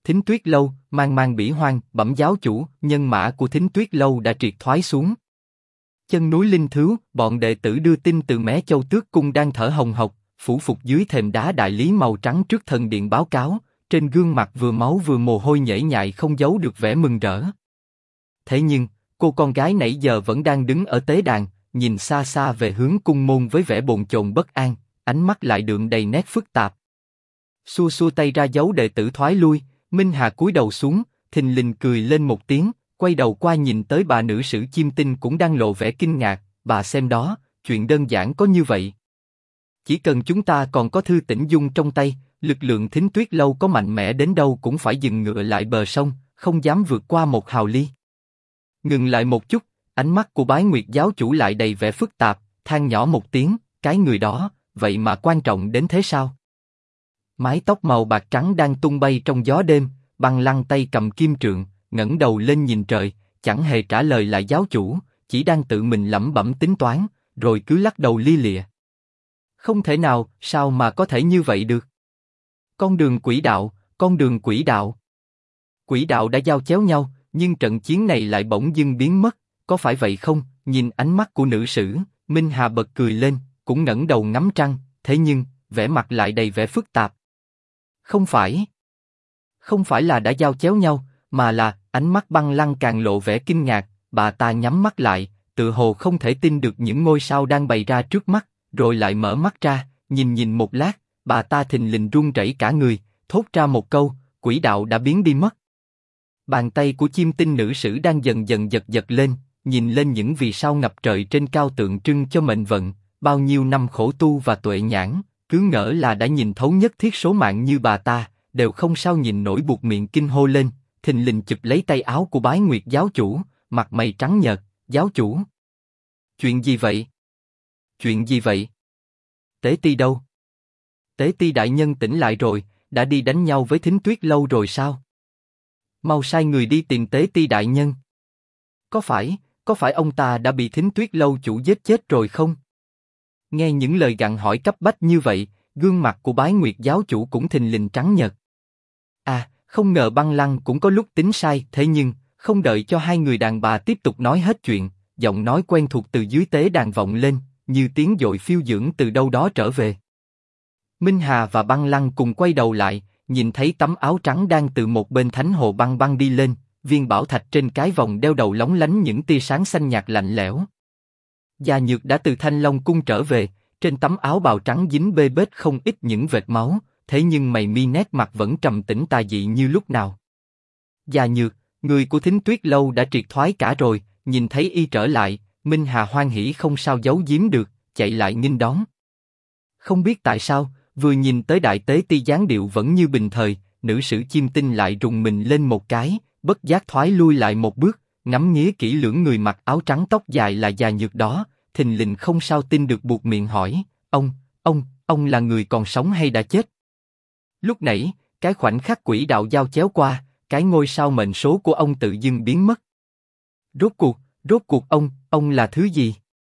Thính Tuyết Lâu, mang mang bỉ hoang, bẩm giáo chủ, nhân mã của Thính Tuyết Lâu đã triệt thoái xuống. Chân núi Linh Thứu, bọn đệ tử đưa tin từ Mé Châu Tước Cung đang thở hồng hộc, phủ phục dưới thềm đá đại lý màu trắng trước thần điện báo cáo, trên gương mặt vừa máu vừa mồ hôi nhễ nhại không giấu được vẻ mừng rỡ. Thế nhưng, cô con gái nãy giờ vẫn đang đứng ở tế đàn, nhìn xa xa về hướng cung môn với vẻ bồn chồn bất an, ánh mắt lại đượm đầy nét phức tạp. Xua xua tay ra dấu đệ tử thoái lui, Minh Hà cúi đầu xuống, thình lình cười lên một tiếng, quay đầu qua nhìn tới bà nữ sử Chiêm Tinh cũng đang lộ vẻ kinh ngạc, bà xem đó, chuyện đơn giản có như vậy. Chỉ cần chúng ta còn có thư Tĩnh Dung trong tay, lực lượng Thính Tuyết Lâu có mạnh mẽ đến đâu cũng phải dừng ngựa lại bờ sông, không dám vượt qua một hào ly. Ngừng lại một chút, ánh mắt của Bái Nguyệt giáo chủ lại đầy vẻ phức tạp, than nhỏ một tiếng, cái người đó, vậy mà quan trọng đến thế sao? Mái tóc màu bạc trắng đang tung bay trong gió đêm, Băng Lăng tay cầm kim trượng, ngẩng đầu lên nhìn trời, chẳng hề trả lời lại giáo chủ, chỉ đang tự mình lẩm bẩm tính toán, rồi cứ lắc đầu lia lịa. Không thể nào, sao mà có thể như vậy được? Con đường quỷ đạo, con đường quỷ đạo. Quỷ đạo đã giao chéo nhau, nhưng trận chiến này lại bỗng dưng biến mất, có phải vậy không? Nhìn ánh mắt của nữ sử, Minh Hà bật cười lên, cũng ngẩng đầu ngắm trăng, thế nhưng, vẻ mặt lại đầy vẻ phức tạp. Không phải là đã giao chéo nhau, mà là, ánh mắt Băng Lăng càng lộ vẻ kinh ngạc, bà ta nhắm mắt lại, tự hồ không thể tin được những ngôi sao đang bày ra trước mắt, rồi lại mở mắt ra, nhìn một lát, bà ta thình lình run rẩy cả người, thốt ra một câu, quỷ đạo đã biến đi mất. Bàn tay của Chiêm Tinh nữ sử đang dần dần giật lên, nhìn lên những vì sao ngập trời trên cao tượng trưng cho mệnh vận, bao nhiêu năm khổ tu và tuệ nhãn, cứ ngỡ là đã nhìn thấu nhất thiết số mạng như bà ta, đều không sao nhìn nổi buộc miệng kinh hô lên, thình lình chụp lấy tay áo của Bái Nguyệt giáo chủ, mặt mày trắng nhợt, giáo chủ. Chuyện gì vậy? Chuyện gì vậy? Tế Ti đâu? Tế Ti đại nhân tỉnh lại rồi, đã đi đánh nhau với Thính Tuyết Lâu rồi sao? Mau sai người đi tìm Tế Ti đại nhân. Có phải ông ta đã bị Thính Tuyết Lâu chủ giết chết rồi không? Nghe những lời gặng hỏi cấp bách như vậy, gương mặt của Bái Nguyệt giáo chủ cũng thình lình trắng nhợt. À, không ngờ Băng Lăng cũng có lúc tính sai, thế nhưng, không đợi cho hai người đàn bà tiếp tục nói hết chuyện, giọng nói quen thuộc từ dưới tế đàn vọng lên, như tiếng dội phiêu dưỡng từ đâu đó trở về. Minh Hà và Băng Lăng cùng quay đầu lại, nhìn thấy tấm áo trắng đang từ một bên thánh hồ băng băng đi lên, viên bảo thạch trên cái vòng đeo đầu lóng lánh những tia sáng xanh nhạt lạnh lẽo. Gia Nhược đã từ Thanh Long cung trở về, trên tấm áo bào trắng dính bê bết không ít những vệt máu, thế nhưng mày mi nét mặt vẫn trầm tĩnh tà dị như lúc nào. Gia Nhược, người của Thính Tuyết Lâu đã triệt thoái cả rồi, nhìn thấy y trở lại, Minh Hà hoan hỉ không sao giấu giếm được, chạy lại nghênh đón. Không biết tại sao, vừa nhìn tới đại tế ti dáng điệu vẫn như bình thời, nữ sử Chiêm Tinh lại rùng mình lên một cái, bất giác thoái lui lại một bước, ngắm nghía kỹ lưỡng người mặc áo trắng tóc dài là Gia Nhược đó, thình lình không sao tin được buộc miệng hỏi, ông là người còn sống hay đã chết? Lúc nãy, cái khoảnh khắc quỷ đạo giao chéo qua, cái ngôi sao mệnh số của ông tự dưng biến mất. Rốt cuộc ông là thứ gì?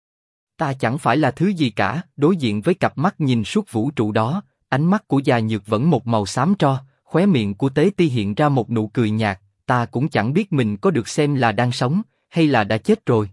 Ta chẳng phải là thứ gì cả, đối diện với cặp mắt nhìn suốt vũ trụ đó, ánh mắt của Gia Nhược vẫn một màu xám tro, khóe miệng của Tế Ti hiện ra một nụ cười nhạt, ta cũng chẳng biết mình có được xem là đang sống, hay là đã chết rồi.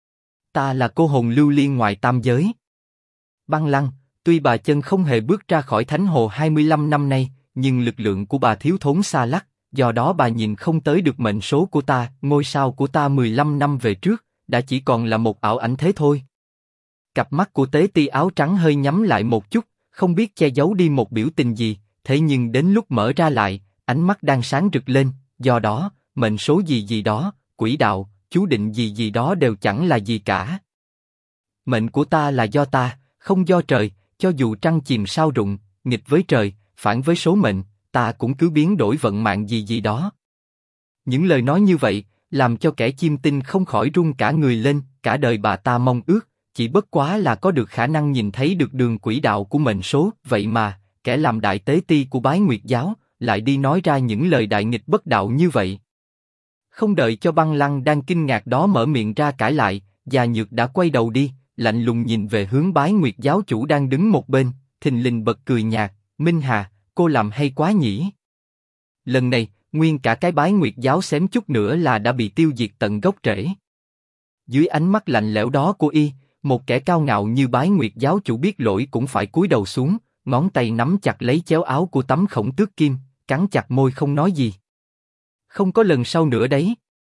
Ta là cô hồn lưu liên ngoài tam giới. Băng Lăng, tuy bà chân không hề bước ra khỏi thánh hồ 25 năm nay, nhưng lực lượng của bà thiếu thốn xa lắc, do đó bà nhìn không tới được mệnh số của ta, ngôi sao của ta 15 năm về trước, đã chỉ còn là một ảo ảnh thế thôi. Cặp mắt của Tế Ti áo trắng hơi nhắm lại một chút, không biết che giấu đi một biểu tình gì, thế nhưng đến lúc mở ra lại, ánh mắt đang sáng rực lên, do đó, mệnh số gì đó, quỷ đạo, chú định gì đó đều chẳng là gì cả. Mệnh của ta là do ta, không do trời, cho dù trăng chìm sao rụng, nghịch với trời, phản với số mệnh, ta cũng cứ biến đổi vận mạng gì đó. Những lời nói như vậy, làm cho kẻ Chiêm Tinh không khỏi run cả người lên, cả đời bà ta mong ước, chỉ bất quá là có được khả năng nhìn thấy được đường quỹ đạo của mệnh số, vậy mà, kẻ làm đại tế ti của Bái Nguyệt giáo, lại đi nói ra những lời đại nghịch bất đạo như vậy. Không đợi cho Băng Lăng đang kinh ngạc đó mở miệng ra cãi lại, Gia Nhược đã quay đầu đi, lạnh lùng nhìn về hướng Bái Nguyệt giáo chủ đang đứng một bên, thình lình bật cười nhạt, Minh Hà, cô làm hay quá nhỉ. Lần này, nguyên cả cái Bái Nguyệt giáo xém chút nữa là đã bị tiêu diệt tận gốc rễ. Dưới ánh mắt lạnh lẽo đó của y, một kẻ cao ngạo như Bái Nguyệt giáo chủ biết lỗi cũng phải cúi đầu xuống, ngón tay nắm chặt lấy chéo áo của tấm Khổng Tước Kim, cắn chặt môi không nói gì. Không có lần sau nữa đấy.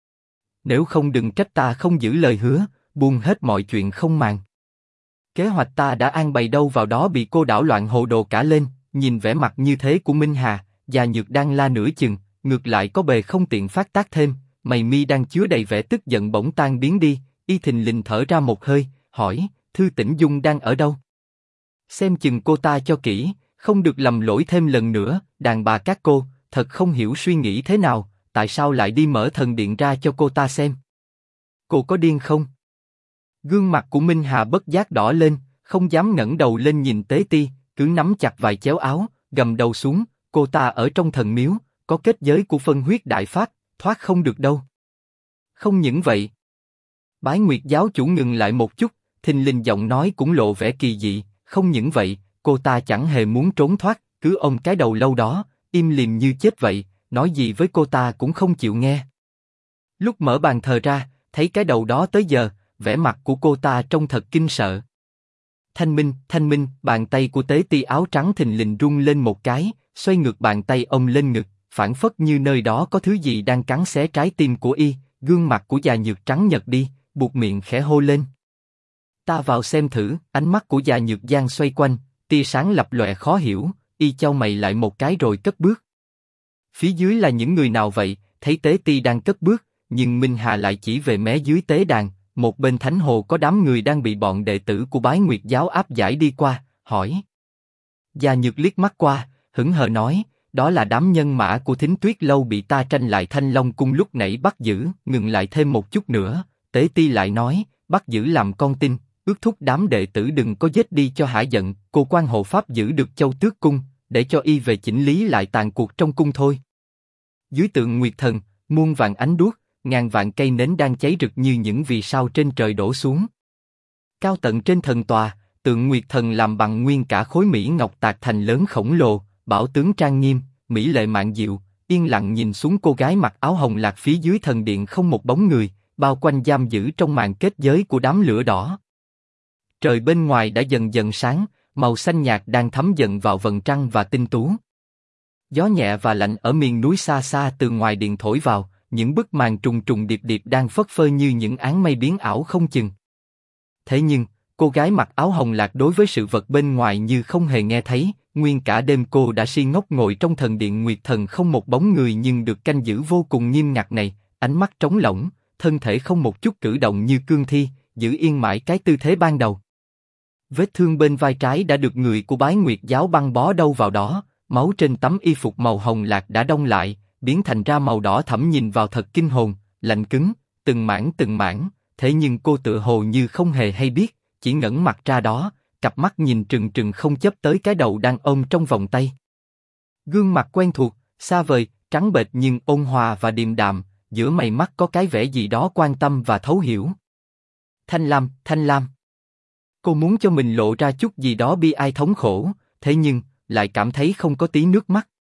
Nếu không đừng trách ta không giữ lời hứa, buông hết mọi chuyện không màng. Kế hoạch ta đã an bày đâu vào đó bị cô đảo loạn hồ đồ cả lên. Nhìn vẻ mặt như thế của Minh Hà, Già Nhược đang la nửa chừng, ngược lại có bề không tiện phát tác thêm, mày mi đang chứa đầy vẻ tức giận bỗng tan biến đi, y thình lình thở ra một hơi, hỏi, Thư Tĩnh Dung đang ở đâu? Xem chừng cô ta cho kỹ, không được lầm lỗi thêm lần nữa, đàn bà các cô, thật không hiểu suy nghĩ thế nào, tại sao lại đi mở thần điện ra cho cô ta xem? Cô có điên không? Gương mặt của Minh Hà bất giác đỏ lên, không dám ngẩng đầu lên nhìn Tế Ti, cứ nắm chặt vài chéo áo, gầm đầu xuống, cô ta ở trong thần miếu, có kết giới của phân huyết đại pháp, thoát không được đâu. Không những vậy. Bái Nguyệt giáo chủ ngừng lại một chút, thình lình giọng nói cũng lộ vẻ kỳ dị, không những vậy, cô ta chẳng hề muốn trốn thoát, cứ ôm cái đầu lâu đó, im lìm như chết vậy, nói gì với cô ta cũng không chịu nghe. Lúc mở bàn thờ ra, thấy cái đầu đó tới giờ, vẻ mặt của cô ta trông thật kinh sợ. Thanh Minh, bàn tay của Tế Ti áo trắng thình lình rung lên một cái, xoay ngược bàn tay ông lên ngực, phảng phất như nơi đó có thứ gì đang cắn xé trái tim của y. Gương mặt của Già Nhược trắng nhợt đi, buột miệng khẽ hô lên. Ta vào xem thử. Ánh mắt của Già Nhược Giang xoay quanh, tia sáng lập lòe khó hiểu, y chau mày lại một cái rồi cất bước. Phía dưới là những người nào vậy? Thấy Tế Ti đang cất bước, nhưng Minh Hà lại chỉ về mé dưới tế đàn. Một bên thánh hồ có đám người đang bị bọn đệ tử của Bái Nguyệt giáo áp giải đi qua, hỏi. Già Nhược liếc mắt qua, hững hờ nói, đó là đám nhân mã của Thính Tuyết lâu bị ta tranh lại Thanh Long cung lúc nãy bắt giữ. Ngừng lại thêm một chút nữa, Tế Ti lại nói, bắt giữ làm con tin, ước thúc đám đệ tử đừng có giết đi cho hả giận. Cô quan hộ pháp giữ được Châu Tước cung, để cho y về chỉnh lý lại tàn cuộc trong cung thôi. Dưới tượng Nguyệt Thần, muôn vạn ánh đuốc, ngàn vạn cây nến đang cháy rực như những vì sao trên trời đổ xuống. Cao tận trên thần tòa, tượng Nguyệt Thần làm bằng nguyên cả khối mỹ ngọc tạc thành lớn khổng lồ, bảo tướng trang nghiêm, mỹ lệ mạn diệu, yên lặng nhìn xuống cô gái mặc áo hồng lạc phía dưới thần điện không một bóng người, bao quanh giam giữ trong màn kết giới của đám lửa đỏ. Trời bên ngoài đã dần dần sáng, màu xanh nhạt đang thấm dần vào vầng trăng và tinh tú. Gió nhẹ và lạnh ở miền núi xa xa từ ngoài điện thổi vào, những bức màn trùng trùng điệp điệp đang phất phơ như những áng mây biến ảo không chừng. Thế nhưng, cô gái mặc áo hồng lạc đối với sự vật bên ngoài như không hề nghe thấy. Nguyên cả đêm cô đã si ngốc ngồi trong thần điện Nguyệt Thần không một bóng người nhưng được canh giữ vô cùng nghiêm ngặt này, ánh mắt trống lỏng, thân thể không một chút cử động như cương thi, giữ yên mãi cái tư thế ban đầu. Vết thương bên vai trái đã được người của Bái Nguyệt giáo băng bó đâu vào đó, máu trên tấm y phục màu hồng lạc đã đông lại, biến thành ra màu đỏ thẫm nhìn vào thật kinh hồn, lạnh cứng, từng mảng, thế nhưng cô tựa hồ như không hề hay biết, chỉ ngẩng mặt ra đó, cặp mắt nhìn trừng trừng không chớp tới cái đầu đang ôm trong vòng tay. Gương mặt quen thuộc, xa vời, trắng bệch nhưng ôn hòa và điềm đạm, giữa mày mắt có cái vẻ gì đó quan tâm và thấu hiểu. Thanh Lam. Cô muốn cho mình lộ ra chút gì đó bi ai thống khổ, thế nhưng lại cảm thấy không có tí nước mắt.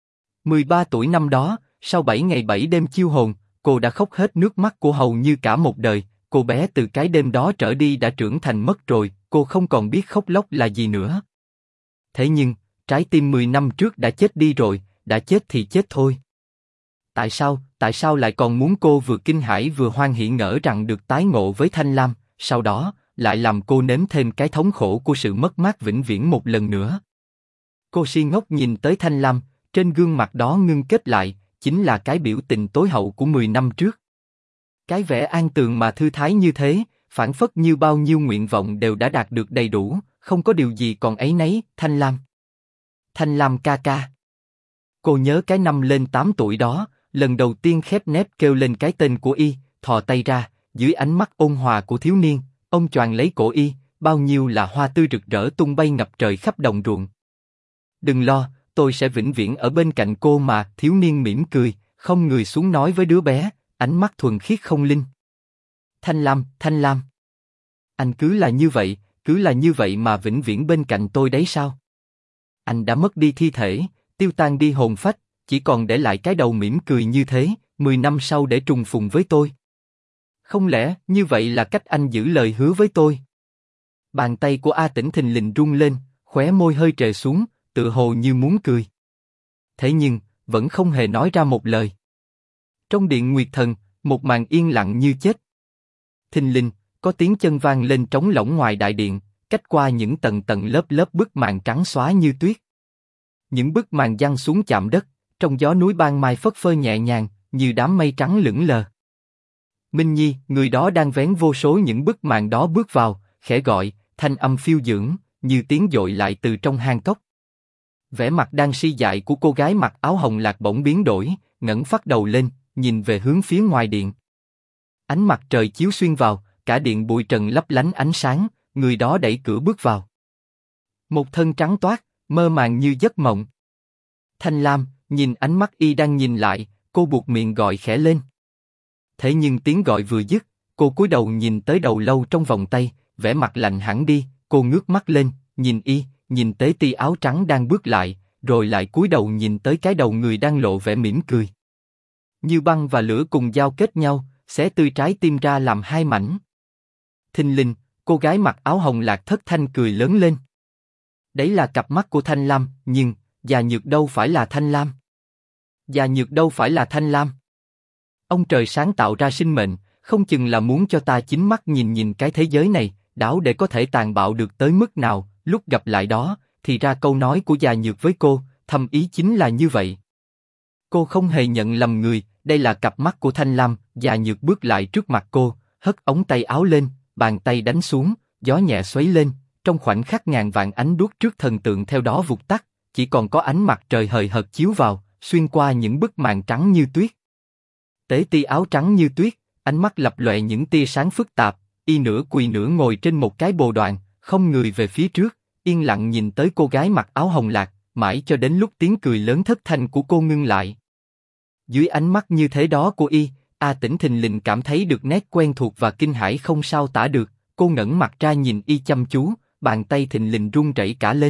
13 tuổi năm đó, sau 7 ngày 7 đêm chiêu hồn, cô đã khóc hết nước mắt của hầu như cả một đời. Cô bé từ cái đêm đó trở đi đã trưởng thành mất rồi, cô không còn biết khóc lóc là gì nữa. Thế nhưng, trái tim 10 năm trước đã chết đi rồi, đã chết thì chết thôi. Tại sao lại còn muốn cô vừa kinh hãi vừa hoan hỉ ngỡ rằng được tái ngộ với Thanh Lam, sau đó, lại làm cô nếm thêm cái thống khổ của sự mất mát vĩnh viễn một lần nữa. Cô si ngốc nhìn tới Thanh Lam, trên gương mặt đó ngưng kết lại, chính là cái biểu tình tối hậu của 10 năm trước. Cái vẻ an tường mà thư thái như thế, phảng phất như bao nhiêu nguyện vọng đều đã đạt được đầy đủ, không có điều gì còn áy náy. Thanh Lam ca ca. Cô nhớ cái năm lên 8 tuổi đó, lần đầu tiên khép nép kêu lên cái tên của y, thò tay ra, dưới ánh mắt ôn hòa của thiếu niên, ông choàng lấy cổ y, bao nhiêu là hoa tươi rực rỡ tung bay ngập trời khắp đồng ruộng. Đừng lo, tôi sẽ vĩnh viễn ở bên cạnh cô mà. Thiếu niên mỉm cười, không người xuống nói với đứa bé, ánh mắt thuần khiết không linh. Thanh Lam. Anh cứ là như vậy mà vĩnh viễn bên cạnh tôi đấy sao? Anh đã mất đi thi thể, tiêu tan đi hồn phách, chỉ còn để lại cái đầu mỉm cười như thế, 10 năm sau để trùng phùng với tôi. Không lẽ như vậy là cách anh giữ lời hứa với tôi? Bàn tay của A Tĩnh thình lình rung lên, khóe môi hơi trề xuống, tự hồ như muốn cười. Thế nhưng, vẫn không hề nói ra một lời. Trong điện Nguyệt Thần, một màn yên lặng như chết. Thình lình, có tiếng chân vang lên trống lỗng ngoài đại điện, cách qua những tầng tầng lớp lớp bức màn trắng xóa như tuyết. Những bức màn giăng xuống chạm đất, trong gió núi ban mai phất phơ nhẹ nhàng, như đám mây trắng lững lờ. Minh Nhi, người đó đang vén vô số những bức màn đó bước vào, khẽ gọi, thanh âm phiêu dưỡng, như tiếng dội lại từ trong hang cốc. Vẻ mặt đang si dại của cô gái mặc áo hồng lạc bỗng biến đổi, ngẩng phát đầu lên, nhìn về hướng phía ngoài điện. Ánh mặt trời chiếu xuyên vào, cả điện bụi trần lấp lánh ánh sáng, người đó đẩy cửa bước vào. Một thân trắng toát, mơ màng như giấc mộng. Thanh Lam, nhìn ánh mắt y đang nhìn lại, cô buột miệng gọi khẽ lên. Thế nhưng tiếng gọi vừa dứt, cô cúi đầu nhìn tới đầu lâu trong vòng tay, vẻ mặt lạnh hẳn đi, cô ngước mắt lên, nhìn y, nhìn Tế Ti áo trắng đang bước lại, rồi lại cúi đầu nhìn tới cái đầu người đang lộ vẻ mỉm cười. Như băng và lửa cùng giao kết nhau, xé tươi trái tim ra làm hai mảnh. Thình lình, cô gái mặc áo hồng lạc thất thanh cười lớn lên. Đấy là cặp mắt của Thanh Lam, nhưng Già Nhược đâu phải là Thanh Lam. Già Nhược đâu phải là Thanh Lam. Ông trời sáng tạo ra sinh mệnh, không chừng là muốn cho ta chính mắt nhìn nhìn cái thế giới này, đảo để có thể tàn bạo được tới mức nào. Lúc gặp lại đó, thì ra câu nói của Già Nhược với cô, thâm ý chính là như vậy. Cô không hề nhận lầm người, đây là cặp mắt của Thanh Lam. Già Nhược bước lại trước mặt cô, hất ống tay áo lên, bàn tay đánh xuống, gió nhẹ xoáy lên, trong khoảnh khắc ngàn vạn ánh đuốc trước thần tượng theo đó vụt tắt, chỉ còn có ánh mặt trời hời hợt chiếu vào, xuyên qua những bức màn trắng như tuyết. Tế Ti áo trắng như tuyết, ánh mắt lập lòe những tia sáng phức tạp, y nửa quỳ nửa ngồi trên một cái bồ đoàn, không người về phía trước, yên lặng nhìn tới cô gái mặc áo hồng lạc, mãi cho đến lúc tiếng cười lớn thất thanh của cô ngưng lại. Dưới ánh mắt như thế đó của y, A Tĩnh thình lình cảm thấy được nét quen thuộc và kinh hãi không sao tả được. Cô ngẩng mặt ra nhìn y chăm chú, bàn tay thình lình run rẩy cả lên.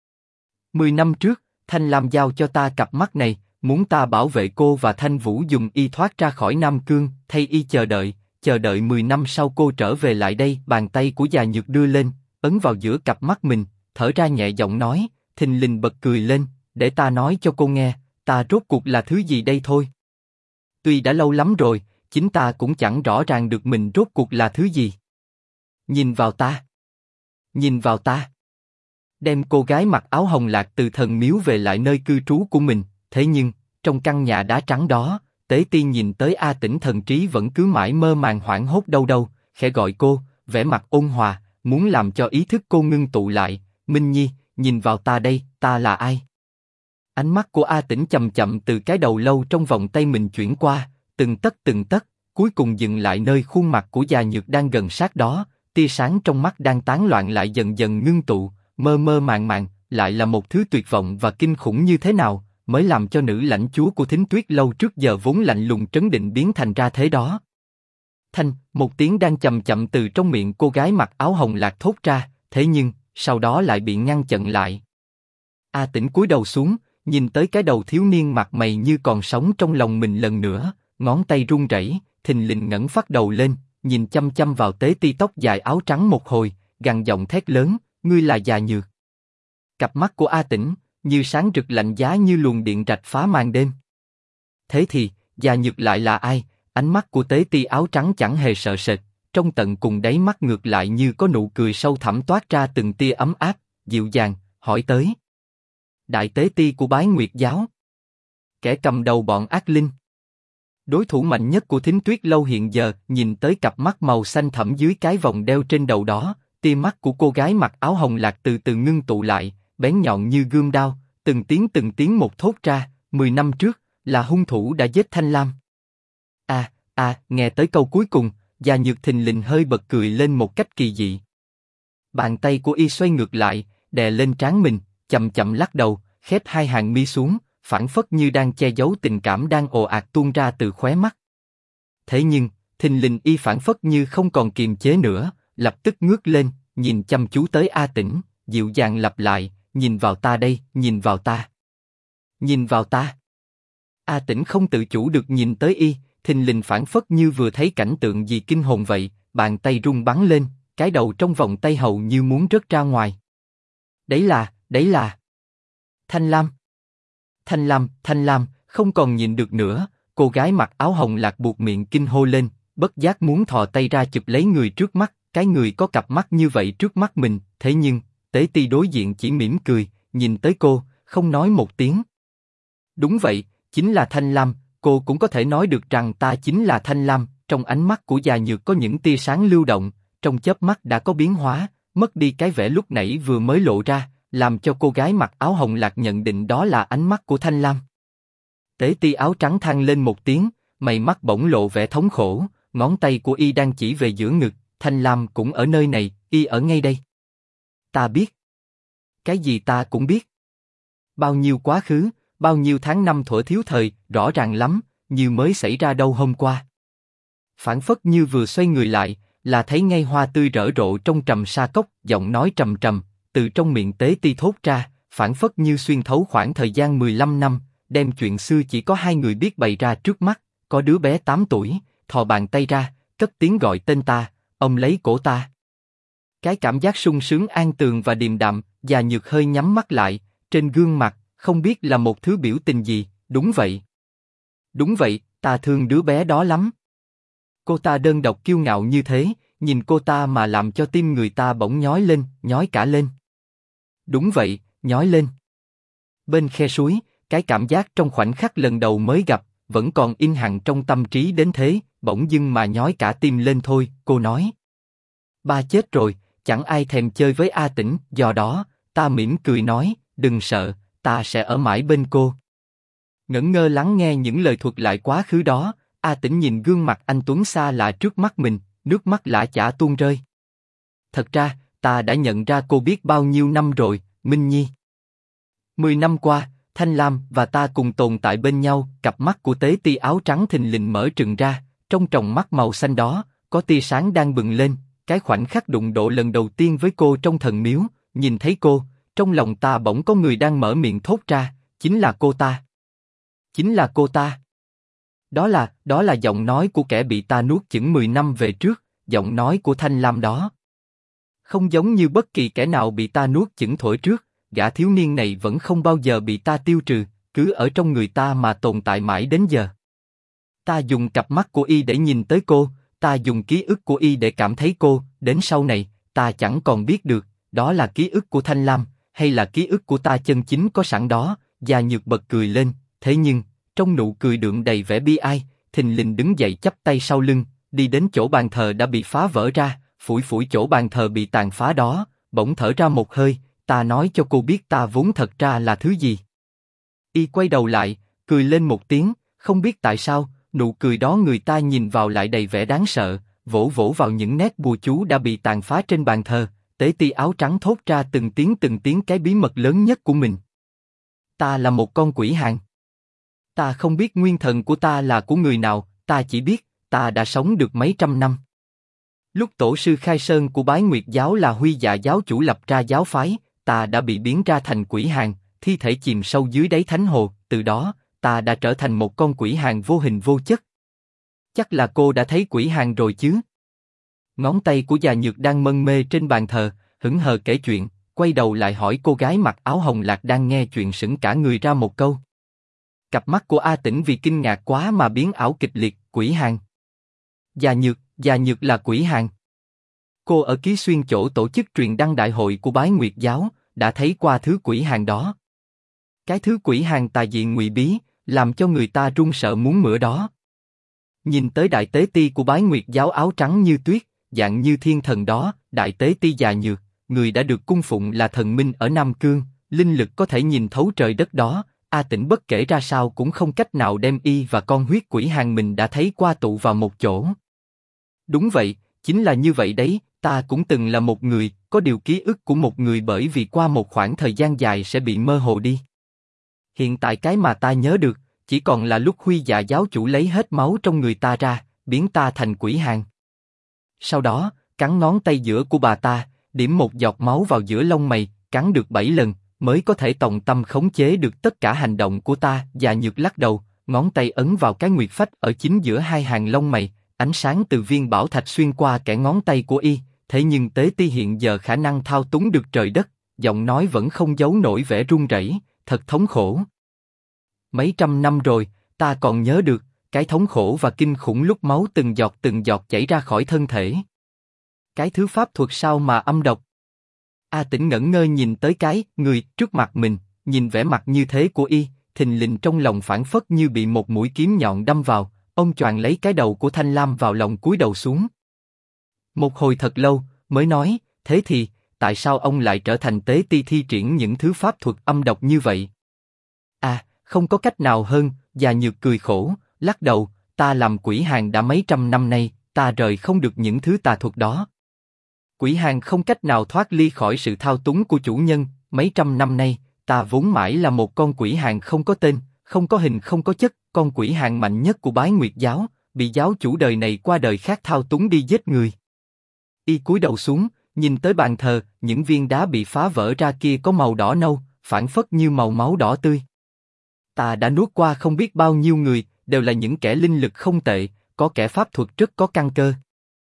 10 năm trước, Thanh Lam giao cho ta cặp mắt này, muốn ta bảo vệ cô và Thanh Vũ dùng y thoát ra khỏi Nam Cương, thay y chờ đợi 10 năm sau cô trở về lại đây. Bàn tay của Già Nhược đưa lên, ấn vào giữa cặp mắt mình, thở ra nhẹ giọng nói, thình lình bật cười lên, để ta nói cho cô nghe, ta rốt cuộc là thứ gì đây thôi. Tuy đã lâu lắm rồi, chính ta cũng chẳng rõ ràng được mình rốt cuộc là thứ gì. Nhìn vào ta. Nhìn vào ta. Đem cô gái mặc áo hồng lạc từ thần miếu về lại nơi cư trú của mình, thế nhưng, trong căn nhà đá trắng đó, Tế Ti nhìn tới A Tĩnh thần trí vẫn cứ mãi mơ màng hoảng hốt đâu đâu, khẽ gọi cô, vẻ mặt ôn hòa, muốn làm cho ý thức cô ngưng tụ lại, Minh Nhi, nhìn vào ta đây, ta là ai? Ánh mắt của A Tĩnh chậm chậm từ cái đầu lâu trong vòng tay mình chuyển qua, từng tấc, cuối cùng dừng lại nơi khuôn mặt của Già Nhược đang gần sát đó, tia sáng trong mắt đang tán loạn lại dần dần ngưng tụ, mơ mơ màng, lại là một thứ tuyệt vọng và kinh khủng như thế nào, mới làm cho nữ lãnh chúa của Thính Tuyết lâu trước giờ vốn lạnh lùng trấn định biến thành ra thế đó. Thanh, một tiếng đang chậm chậm từ trong miệng cô gái mặc áo hồng lạc thốt ra, thế nhưng, sau đó lại bị ngăn chặn lại. A Tĩnh cúi đầu xuống, nhìn tới cái đầu thiếu niên mặt mày như còn sống trong lòng mình lần nữa, ngón tay run rẩy, thình lình ngẩng phát đầu lên, nhìn chăm chăm vào Tế Ti tóc dài áo trắng một hồi, gằn giọng thét lớn, ngươi là Già Nhược. Cặp mắt của A Tĩnh, như sáng rực lạnh giá như luồng điện rạch phá màn đêm. Thế thì, Già Nhược lại là ai? Ánh mắt của Tế Ti áo trắng chẳng hề sợ sệt, trong tận cùng đáy mắt ngược lại như có nụ cười sâu thẳm toát ra từng tia ấm áp, dịu dàng, hỏi tới. Đại Tế Ti của Bái Nguyệt giáo. Kẻ cầm đầu bọn ác linh. Đối thủ mạnh nhất của Thính Tuyết lâu hiện giờ, nhìn tới cặp mắt màu xanh thẫm dưới cái vòng đeo trên đầu đó, tia mắt của cô gái mặc áo hồng lạc từ từ ngưng tụ lại, bén nhọn như gươm đao, từng tiếng một thốt ra, 10 năm trước, là hung thủ đã giết Thanh Lam. Nghe tới câu cuối cùng, Già Nhược thình lình hơi bật cười lên một cách kỳ dị. Bàn tay của y xoay ngược lại, đè lên trán mình, chậm chậm lắc đầu, khép hai hàng mi xuống, phảng phất như đang che giấu tình cảm đang ồ ạt tuôn ra từ khóe mắt. Thế nhưng, thình lình y phảng phất như không còn kiềm chế nữa, lập tức ngước lên, nhìn chăm chú tới A Tĩnh, dịu dàng lặp lại, nhìn vào ta đây, nhìn vào ta. Nhìn vào ta. A Tĩnh không tự chủ được nhìn tới y, thình lình phảng phất như vừa thấy cảnh tượng gì kinh hồn vậy, bàn tay rung bắn lên, cái đầu trong vòng tay hầu như muốn rớt ra ngoài. Đấy là Thanh Lam. Thanh Lam, không còn nhịn được nữa, cô gái mặc áo hồng lạc buộc miệng kinh hô lên, bất giác muốn thò tay ra chụp lấy người trước mắt, cái người có cặp mắt như vậy trước mắt mình, thế nhưng, Tế Ti đối diện chỉ mỉm cười, nhìn tới cô, không nói một tiếng. Đúng vậy, chính là Thanh Lam, cô cũng có thể nói được rằng ta chính là Thanh Lam, trong ánh mắt của già nhược có những tia sáng lưu động, trong chớp mắt đã có biến hóa, mất đi cái vẻ lúc nãy vừa mới lộ ra, làm cho cô gái mặc áo hồng lạc nhận định đó là ánh mắt của Thanh Lam. Tế Ti áo trắng than lên một tiếng, mày mắt bỗng lộ vẻ thống khổ, ngón tay của y đang chỉ về giữa ngực, Thanh Lam cũng ở nơi này, y ở ngay đây. Ta biết. Cái gì ta cũng biết. Bao nhiêu quá khứ, bao nhiêu tháng năm thuở thiếu thời, rõ ràng lắm, như mới xảy ra đâu hôm qua. Phảng phất như vừa xoay người lại, là thấy ngay hoa tươi rỡ rộ trong trầm sa cốc, giọng nói trầm trầm, từ trong miệng Tế Ti thốt ra, phảng phất như xuyên thấu khoảng thời gian 15 năm, đem chuyện xưa chỉ có hai người biết bày ra trước mắt, có đứa bé 8 tuổi, thò bàn tay ra, cất tiếng gọi tên ta, ông lấy cổ ta. Cái cảm giác sung sướng an tường và điềm đạm, già nhược hơi nhắm mắt lại, trên gương mặt, không biết là một thứ biểu tình gì, đúng vậy, ta thương đứa bé đó lắm. Cô ta đơn độc kiêu ngạo như thế, nhìn cô ta mà làm cho tim người ta bỗng nhói lên, nhói cả lên. Đúng vậy, nhói lên. Bên khe suối, cái cảm giác trong khoảnh khắc lần đầu mới gặp, vẫn còn in hằn trong tâm trí đến thế, bỗng dưng mà nhói cả tim lên thôi, cô nói. Ba chết rồi, chẳng ai thèm chơi với A Tĩnh, do đó, ta mỉm cười nói, đừng sợ, ta sẽ ở mãi bên cô. Ngẩn ngơ lắng nghe những lời thuật lại quá khứ đó, A Tĩnh nhìn gương mặt anh tuấn xa lạ trước mắt mình, nước mắt lã chả tuôn rơi. Thật ra, ta đã nhận ra cô biết bao nhiêu năm rồi, Minh Nhi. 10 năm qua, Thanh Lam và ta cùng tồn tại bên nhau, cặp mắt của Tế Ti áo trắng thình lình mở trừng ra, trong tròng mắt màu xanh đó, có tia sáng đang bừng lên, cái khoảnh khắc đụng độ lần đầu tiên với cô trong thần miếu, nhìn thấy cô, trong lòng ta bỗng có người đang mở miệng thốt ra, chính là cô ta. Chính là cô ta. Đó là giọng nói của kẻ bị ta nuốt chửng 10 năm về trước, giọng nói của Thanh Lam đó. Không giống như bất kỳ kẻ nào bị ta nuốt chửng thuở trước, gã thiếu niên này vẫn không bao giờ bị ta tiêu trừ, cứ ở trong người ta mà tồn tại mãi đến giờ. Ta dùng cặp mắt của y để nhìn tới cô, ta dùng ký ức của y để cảm thấy cô, đến sau này, ta chẳng còn biết được, đó là ký ức của Thanh Lam, hay là ký ức của ta chân chính có sẵn đó. Già nhược bật cười lên, thế nhưng, trong nụ cười đượm đầy vẻ bi ai, thình lình đứng dậy chắp tay sau lưng, đi đến chỗ bàn thờ đã bị phá vỡ ra, phủi phủi chỗ bàn thờ bị tàn phá đó, bỗng thở ra một hơi, ta nói cho cô biết ta vốn thật ra là thứ gì. Y quay đầu lại, cười lên một tiếng, không biết tại sao, nụ cười đó người ta nhìn vào lại đầy vẻ đáng sợ, vỗ vỗ vào những nét bùa chú đã bị tàn phá trên bàn thờ, Tế Ti áo trắng thốt ra từng tiếng cái bí mật lớn nhất của mình. Ta là một con quỷ hàn. Ta không biết nguyên thần của ta là của người nào, ta chỉ biết, ta đã sống được mấy trăm năm. Lúc tổ sư khai sơn của Bái Nguyệt giáo là Huy Dạ giáo chủ lập ra giáo phái, ta đã bị biến ra thành quỷ hàn, thi thể chìm sâu dưới đáy thánh hồ, từ đó, ta đã trở thành một con quỷ hàn vô hình vô chất. Chắc là cô đã thấy quỷ hàn rồi chứ? Ngón tay của già nhược đang mân mê trên bàn thờ, hững hờ kể chuyện, quay đầu lại hỏi cô gái mặc áo hồng lạc đang nghe chuyện sững cả người ra một câu. Cặp mắt của A Tĩnh vì kinh ngạc quá mà biến ảo kịch liệt, quỷ hàn. Già nhược là quỷ hàn. Cô ở Ký Xuyên chỗ tổ chức truyền đăng đại hội của Bái Nguyệt giáo, đã thấy qua thứ quỷ hàn đó. Cái thứ quỷ hàn tà dị ngụy bí, làm cho người ta run sợ muốn mửa đó. Nhìn tới đại tế ti của Bái Nguyệt giáo áo trắng như tuyết, dạng như thiên thần đó, đại tế ti già nhược, người đã được cung phụng là thần minh ở Nam Cương, linh lực có thể nhìn thấu trời đất đó. A Tĩnh bất kể ra sao cũng không cách nào đem y và con huyết quỷ hàn mình đã thấy qua tụ vào một chỗ. Đúng vậy, chính là như vậy đấy, ta cũng từng là một người, có điều ký ức của một người bởi vì qua một khoảng thời gian dài sẽ bị mơ hồ đi. Hiện tại cái mà ta nhớ được, chỉ còn là lúc Huy Dạ giáo chủ lấy hết máu trong người ta ra, biến ta thành quỷ hàn. Sau đó, cắn ngón tay giữa của bà ta, điểm một giọt máu vào giữa lông mày, cắn được 7 lần, mới có thể tòng tâm khống chế được tất cả hành động của ta. Già nhược lắc đầu, ngón tay ấn vào cái nguyệt phách ở chính giữa hai hàng lông mày, ánh sáng từ viên bảo thạch xuyên qua kẽ ngón tay của y, thế nhưng Tế Ti hiện giờ khả năng thao túng được trời đất, giọng nói vẫn không giấu nổi vẻ run rẩy, thật thống khổ. Mấy trăm năm rồi, ta còn nhớ được, cái thống khổ và kinh khủng lúc máu từng giọt chảy ra khỏi thân thể. Cái thứ pháp thuật sao mà âm độc? A Tĩnh ngẩn ngơ nhìn tới cái người trước mặt mình, nhìn vẻ mặt như thế của y, thình lình trong lòng phảng phất như bị một mũi kiếm nhọn đâm vào, ông choàng lấy cái đầu của Thanh Lam vào lòng cúi đầu xuống. Một hồi thật lâu, mới nói, thế thì, tại sao ông lại trở thành Tế Ti thi triển những thứ pháp thuật âm độc như vậy? À, không có cách nào hơn, Già Nhược cười khổ, lắc đầu, ta làm quỷ hàn đã mấy trăm năm nay, ta rời không được những thứ tà thuật đó. Quỷ hàn không cách nào thoát ly khỏi sự thao túng của chủ nhân, mấy trăm năm nay, ta vốn mãi là một con quỷ hàn không có tên, không có hình không có chất, con quỷ hàn mạnh nhất của Bái Nguyệt giáo, bị giáo chủ đời này qua đời khác thao túng đi giết người. Y cúi đầu xuống, nhìn tới bàn thờ, những viên đá bị phá vỡ ra kia có màu đỏ nâu, phảng phất như màu máu đỏ tươi. Ta đã nuốt qua không biết bao nhiêu người, đều là những kẻ linh lực không tệ, có kẻ pháp thuật rất có căn cơ.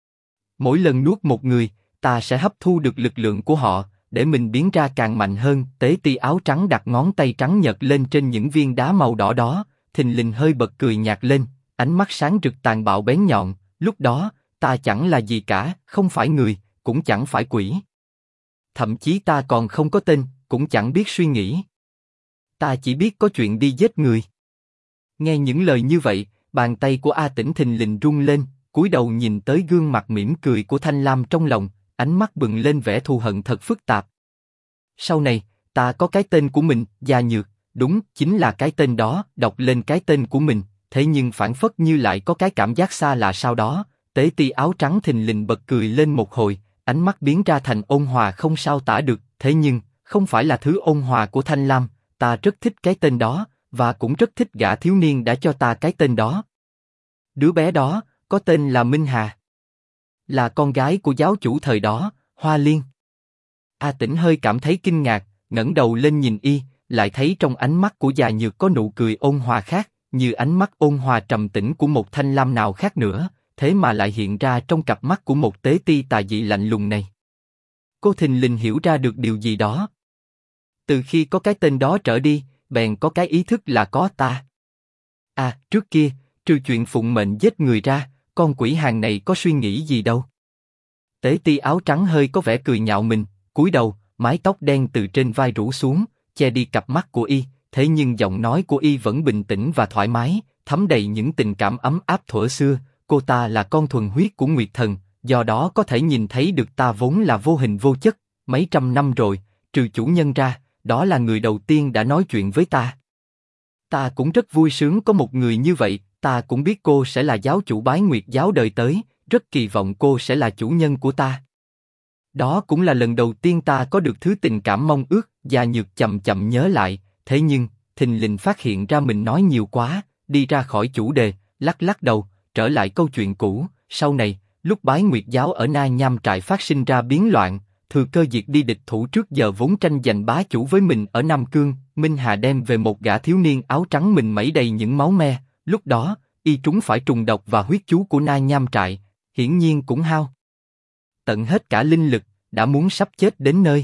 Mỗi lần nuốt một người, ta sẽ hấp thu được lực lượng của họ, để mình biến ra càng mạnh hơn. Tế Ti áo trắng đặt ngón tay trắng nhợt lên trên những viên đá màu đỏ đó, thình lình hơi bật cười nhạt lên, ánh mắt sáng rực tàn bạo bén nhọn. Lúc đó, ta chẳng là gì cả, không phải người, cũng chẳng phải quỷ. Thậm chí ta còn không có tên, cũng chẳng biết suy nghĩ. Ta chỉ biết có chuyện đi giết người. Nghe những lời như vậy, bàn tay của A Tĩnh thình lình rung lên, cúi đầu nhìn tới gương mặt mỉm cười của Thanh Lam trong lòng, ánh mắt bừng lên vẻ thù hận thật phức tạp. Sau này, ta có cái tên của mình, Già Nhược, đúng, chính là cái tên đó. Đọc lên cái tên của mình, thế nhưng phảng phất như lại có cái cảm giác xa lạ sau đó. Tế Ti áo trắng thình lình bật cười lên một hồi, ánh mắt biến ra thành ôn hòa không sao tả được. Thế nhưng, không phải là thứ ôn hòa của Thanh Lam, ta rất thích cái tên đó, và cũng rất thích gã thiếu niên đã cho ta cái tên đó. Đứa bé đó, có tên là Minh Hà. Là con gái của giáo chủ thời đó, Hoa Liên. A Tĩnh hơi cảm thấy kinh ngạc, ngẩng đầu lên nhìn y, lại thấy trong ánh mắt của Già Nhược có nụ cười ôn hòa khác, như ánh mắt ôn hòa trầm tĩnh của một Thanh Lam nào khác nữa, thế mà lại hiện ra trong cặp mắt của một Tế Ti tà dị lạnh lùng này. Cô thình lình hiểu ra được điều gì đó. Từ khi có cái tên đó trở đi, bèn có cái ý thức là có ta. À, trước kia, trừ chuyện phụng mệnh giết người ra, con quỷ hàn này có suy nghĩ gì đâu. Tế Ti áo trắng hơi có vẻ cười nhạo mình, cúi đầu, mái tóc đen từ trên vai rủ xuống, che đi cặp mắt của y, thế nhưng giọng nói của y vẫn bình tĩnh và thoải mái, thấm đầy những tình cảm ấm áp thuở xưa. Cô ta là con thuần huyết của Nguyệt Thần, do đó có thể nhìn thấy được ta vốn là vô hình vô chất. Mấy trăm năm rồi, trừ chủ nhân ra, đó là người đầu tiên đã nói chuyện với ta. Ta cũng rất vui sướng có một người như vậy. Ta cũng biết cô sẽ là giáo chủ Bái Nguyệt giáo đời tới, rất kỳ vọng cô sẽ là chủ nhân của ta. Đó cũng là lần đầu tiên ta có được thứ tình cảm mong ước. Già Nhược chậm chậm nhớ lại, thế nhưng thình lình phát hiện ra mình nói nhiều quá, đi ra khỏi chủ đề, lắc lắc đầu, trở lại câu chuyện cũ. Sau này, lúc Bái Nguyệt giáo ở Na Nham trại phát sinh ra biến loạn, Thừa Cơ diệt đi địch thủ trước giờ vốn tranh giành bá chủ với mình ở Nam Cương, Minh Hà đem về một gã thiếu niên áo trắng mình mẩy đầy những máu me. Lúc đó, y trúng phải trùng độc và huyết chú của Na Nham trại, hiển nhiên cũng hao tận hết cả linh lực, đã muốn sắp chết đến nơi.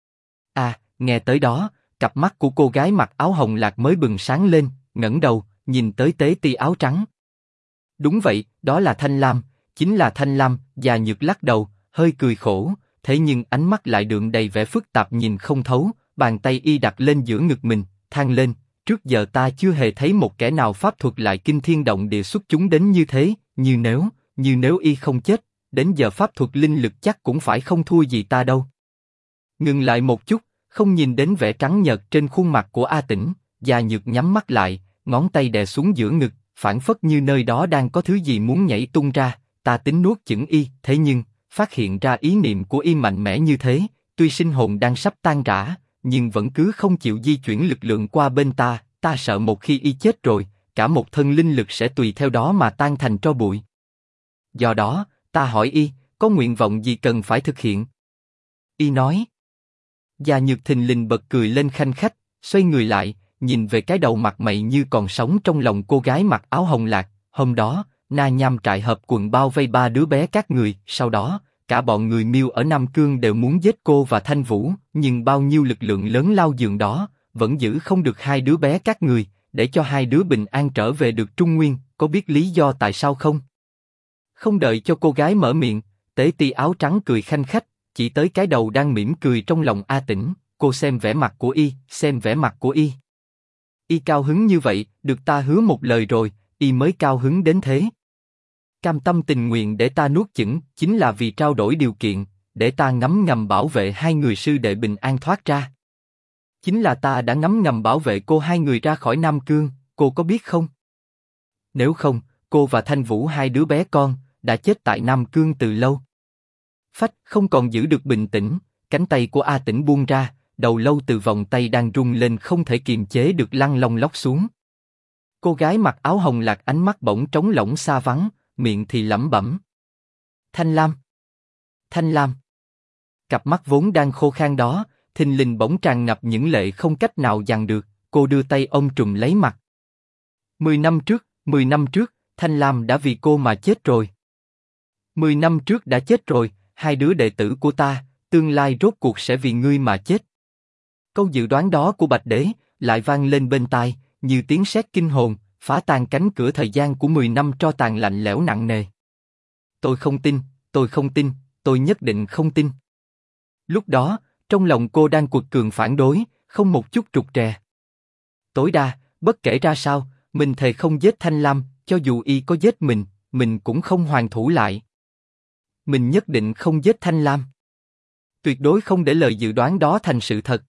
À, nghe tới đó, cặp mắt của cô gái mặc áo hồng lạc mới bừng sáng lên, ngẩng đầu, nhìn tới Tế Ti áo trắng. Đúng vậy, đó là Thanh Lam, chính là Thanh Lam. Già Nhược lắc đầu, hơi cười khổ, thế nhưng ánh mắt lại đượm đầy vẻ phức tạp nhìn không thấu. Bàn tay y đặt lên giữa ngực mình, than lên, trước giờ ta chưa hề thấy một kẻ nào pháp thuật lại kinh thiên động địa xuất chúng đến như thế. Như nếu y không chết, đến giờ pháp thuật linh lực chắc cũng phải không thua gì ta đâu. Ngừng lại một chút, không nhìn đến vẻ trắng nhợt trên khuôn mặt của A Tĩnh, Già Nhược nhắm mắt lại, ngón tay đè xuống giữa ngực, phảng phất như nơi đó đang có thứ gì muốn nhảy tung ra. Ta tính nuốt chửng y, thế nhưng phát hiện ra ý niệm của y mạnh mẽ như thế, tuy sinh hồn đang sắp tan rã, nhưng vẫn cứ không chịu di chuyển lực lượng qua bên ta. Ta sợ một khi y chết rồi, cả một thân linh lực sẽ tùy theo đó mà tan thành tro bụi. Do đó, ta hỏi y, có nguyện vọng gì cần phải thực hiện? Y nói. Già Nhược thình lình bật cười lên khanh khách, xoay người lại, nhìn về cái đầu mặt mày như còn sống trong lòng cô gái mặc áo hồng lạc. Hôm đó, Na Nham trại hợp quần bao vây 3 đứa bé các người. Sau đó, cả bọn người Miêu ở Nam Cương đều muốn giết cô và Thanh Vũ, nhưng bao nhiêu lực lượng lớn lao giường đó, vẫn giữ không được 2 đứa bé các người, để cho 2 đứa bình an trở về được Trung Nguyên. Có biết lý do tại sao không? Không đợi cho cô gái mở miệng, Tế Ti áo trắng cười khanh khách, chỉ tới cái đầu đang mỉm cười trong lòng A Tĩnh. Cô xem vẻ mặt của y, xem vẻ mặt của y. Y cao hứng như vậy, được ta hứa một lời rồi, y mới cao hứng đến thế. Cam tâm tình nguyện để ta nuốt chửng, chính là vì trao đổi điều kiện, để ta ngấm ngầm bảo vệ 2 người sư đệ bình an thoát ra. Chính là ta đã ngấm ngầm bảo vệ cô 2 người ra khỏi Nam Cương, cô có biết không? Nếu không, cô và Thanh Vũ 2 đứa bé con, đã chết tại Nam Cương từ lâu. Phách không còn giữ được bình tĩnh, cánh tay của A Tĩnh buông ra, đầu lâu từ vòng tay đang rung lên không thể kiềm chế được lăn lông lóc xuống. Cô gái mặc áo hồng lạc ánh mắt bỗng trống lỏng xa vắng, miệng thì lẩm bẩm. Thanh Lam! Thanh Lam! Cặp mắt vốn đang khô khan đó, thình lình bỗng tràn ngập những lệ không cách nào dằn được, cô đưa tay ôm trùm lấy mặt. 10 năm trước, Thanh Lam đã vì cô mà chết rồi. 10 năm trước đã chết rồi, 2 đứa đệ tử của ta, tương lai rốt cuộc sẽ vì ngươi mà chết. Câu dự đoán đó của Bạch Đế lại vang lên bên tai, như tiếng sét kinh hồn, phá tan cánh cửa thời gian của 10 năm tro tàn lạnh lẽo nặng nề. Tôi không tin, tôi không tin, tôi nhất định không tin. Lúc đó, trong lòng cô đang cuột cường phản đối, không một chút rụt rè. Tối đa, bất kể ra sao, mình thề không giết Thanh Lam, cho dù y có giết mình cũng không hoàn thủ lại. Mình nhất định không giết Thanh Lam. Tuyệt đối không để lời dự đoán đó thành sự thật.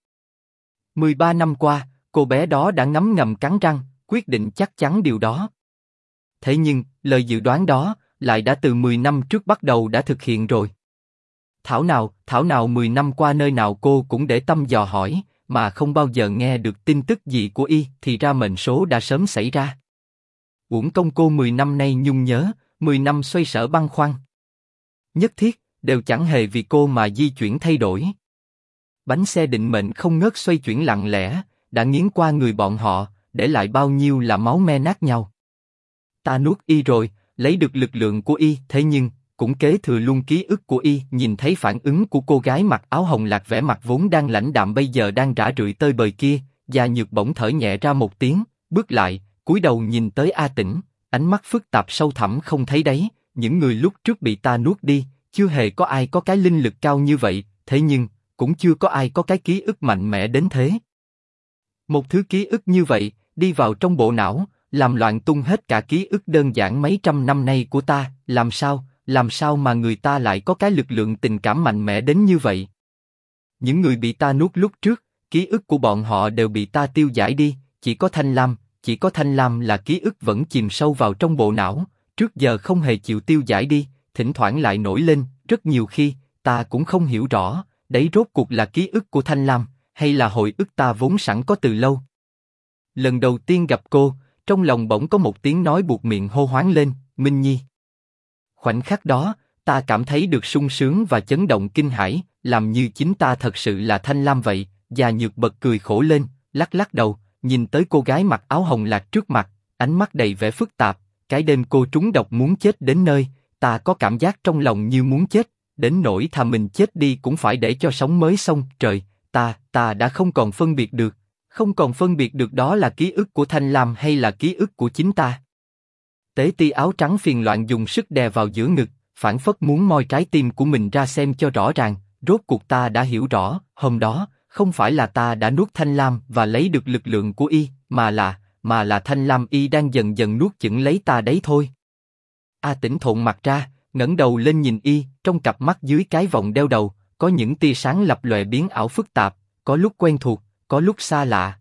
13 năm qua, cô bé đó đã ngấm ngầm cắn răng, quyết định chắc chắn điều đó. Thế nhưng, lời dự đoán đó, lại đã từ 10 năm trước bắt đầu đã thực hiện rồi. Thảo nào 10 năm qua nơi nào cô cũng để tâm dò hỏi, mà không bao giờ nghe được tin tức gì của y, thì ra mệnh số đã sớm xảy ra. Uổng công cô 10 năm nay nhung nhớ, 10 năm xoay sở băn khoăn. Nhất thiết, đều chẳng hề vì cô mà di chuyển thay đổi. Bánh xe định mệnh không ngớt xoay chuyển lặng lẽ, đã nghiến qua người bọn họ, để lại bao nhiêu là máu me nát nhau. Ta nuốt y rồi, lấy được lực lượng của y, thế nhưng cũng kế thừa luôn ký ức của y. Nhìn thấy phản ứng của cô gái mặc áo hồng lạc, vẻ mặt vốn đang lãnh đạm bây giờ đang rã rượi tơi bời kia, Gia Nhược bỗng thở nhẹ ra một tiếng, bước lại, cúi đầu nhìn tới A Tĩnh, ánh mắt phức tạp sâu thẳm không thấy đáy. Những người lúc trước bị ta nuốt đi, chưa hề có ai có cái linh lực cao như vậy, thế nhưng cũng chưa có ai có cái ký ức mạnh mẽ đến thế. Một thứ ký ức như vậy đi vào trong bộ não, làm loạn tung hết cả ký ức đơn giản mấy trăm năm nay của ta. Làm sao mà người ta lại có cái lực lượng tình cảm mạnh mẽ đến như vậy? Những người bị ta nuốt lúc trước, ký ức của bọn họ đều bị ta tiêu giải đi, chỉ có Thanh Lam là ký ức vẫn chìm sâu vào trong bộ não, trước giờ không hề chịu tiêu giải đi, thỉnh thoảng lại nổi lên, rất nhiều khi ta cũng không hiểu rõ, đấy rốt cuộc là ký ức của Thanh Lam, hay là hồi ức ta vốn sẵn có từ lâu. Lần đầu tiên gặp cô, trong lòng bỗng có một tiếng nói buột miệng hô hoáng lên, Minh Nhi. Khoảnh khắc đó, ta cảm thấy được sung sướng và chấn động kinh hãi, làm như chính ta thật sự là Thanh Lam vậy. Gia Nhược bật cười khổ lên, lắc lắc đầu, nhìn tới cô gái mặc áo hồng lạc trước mặt, ánh mắt đầy vẻ phức tạp. Cái đêm cô trúng độc muốn chết đến nơi, ta có cảm giác trong lòng như muốn chết, đến nỗi thà mình chết đi cũng phải để cho sống mới xong. Trời, ta đã không còn phân biệt được đó là ký ức của Thanh Lam hay là ký ức của chính ta. Tế Ti áo trắng phiền loạn dùng sức đè vào giữa ngực, phảng phất muốn moi trái tim của mình ra xem cho rõ ràng. Rốt cuộc ta đã hiểu rõ, hôm đó không phải là ta đã nuốt Thanh Lam và lấy được lực lượng của y, mà là Thanh Lam y đang dần dần nuốt chửng lấy ta đấy thôi. A Tĩnh thộn mặt ra, ngẩng đầu lên nhìn y, trong cặp mắt dưới cái vòng đeo đầu có những tia sáng lập lòe biến ảo phức tạp, có lúc quen thuộc, có lúc xa lạ.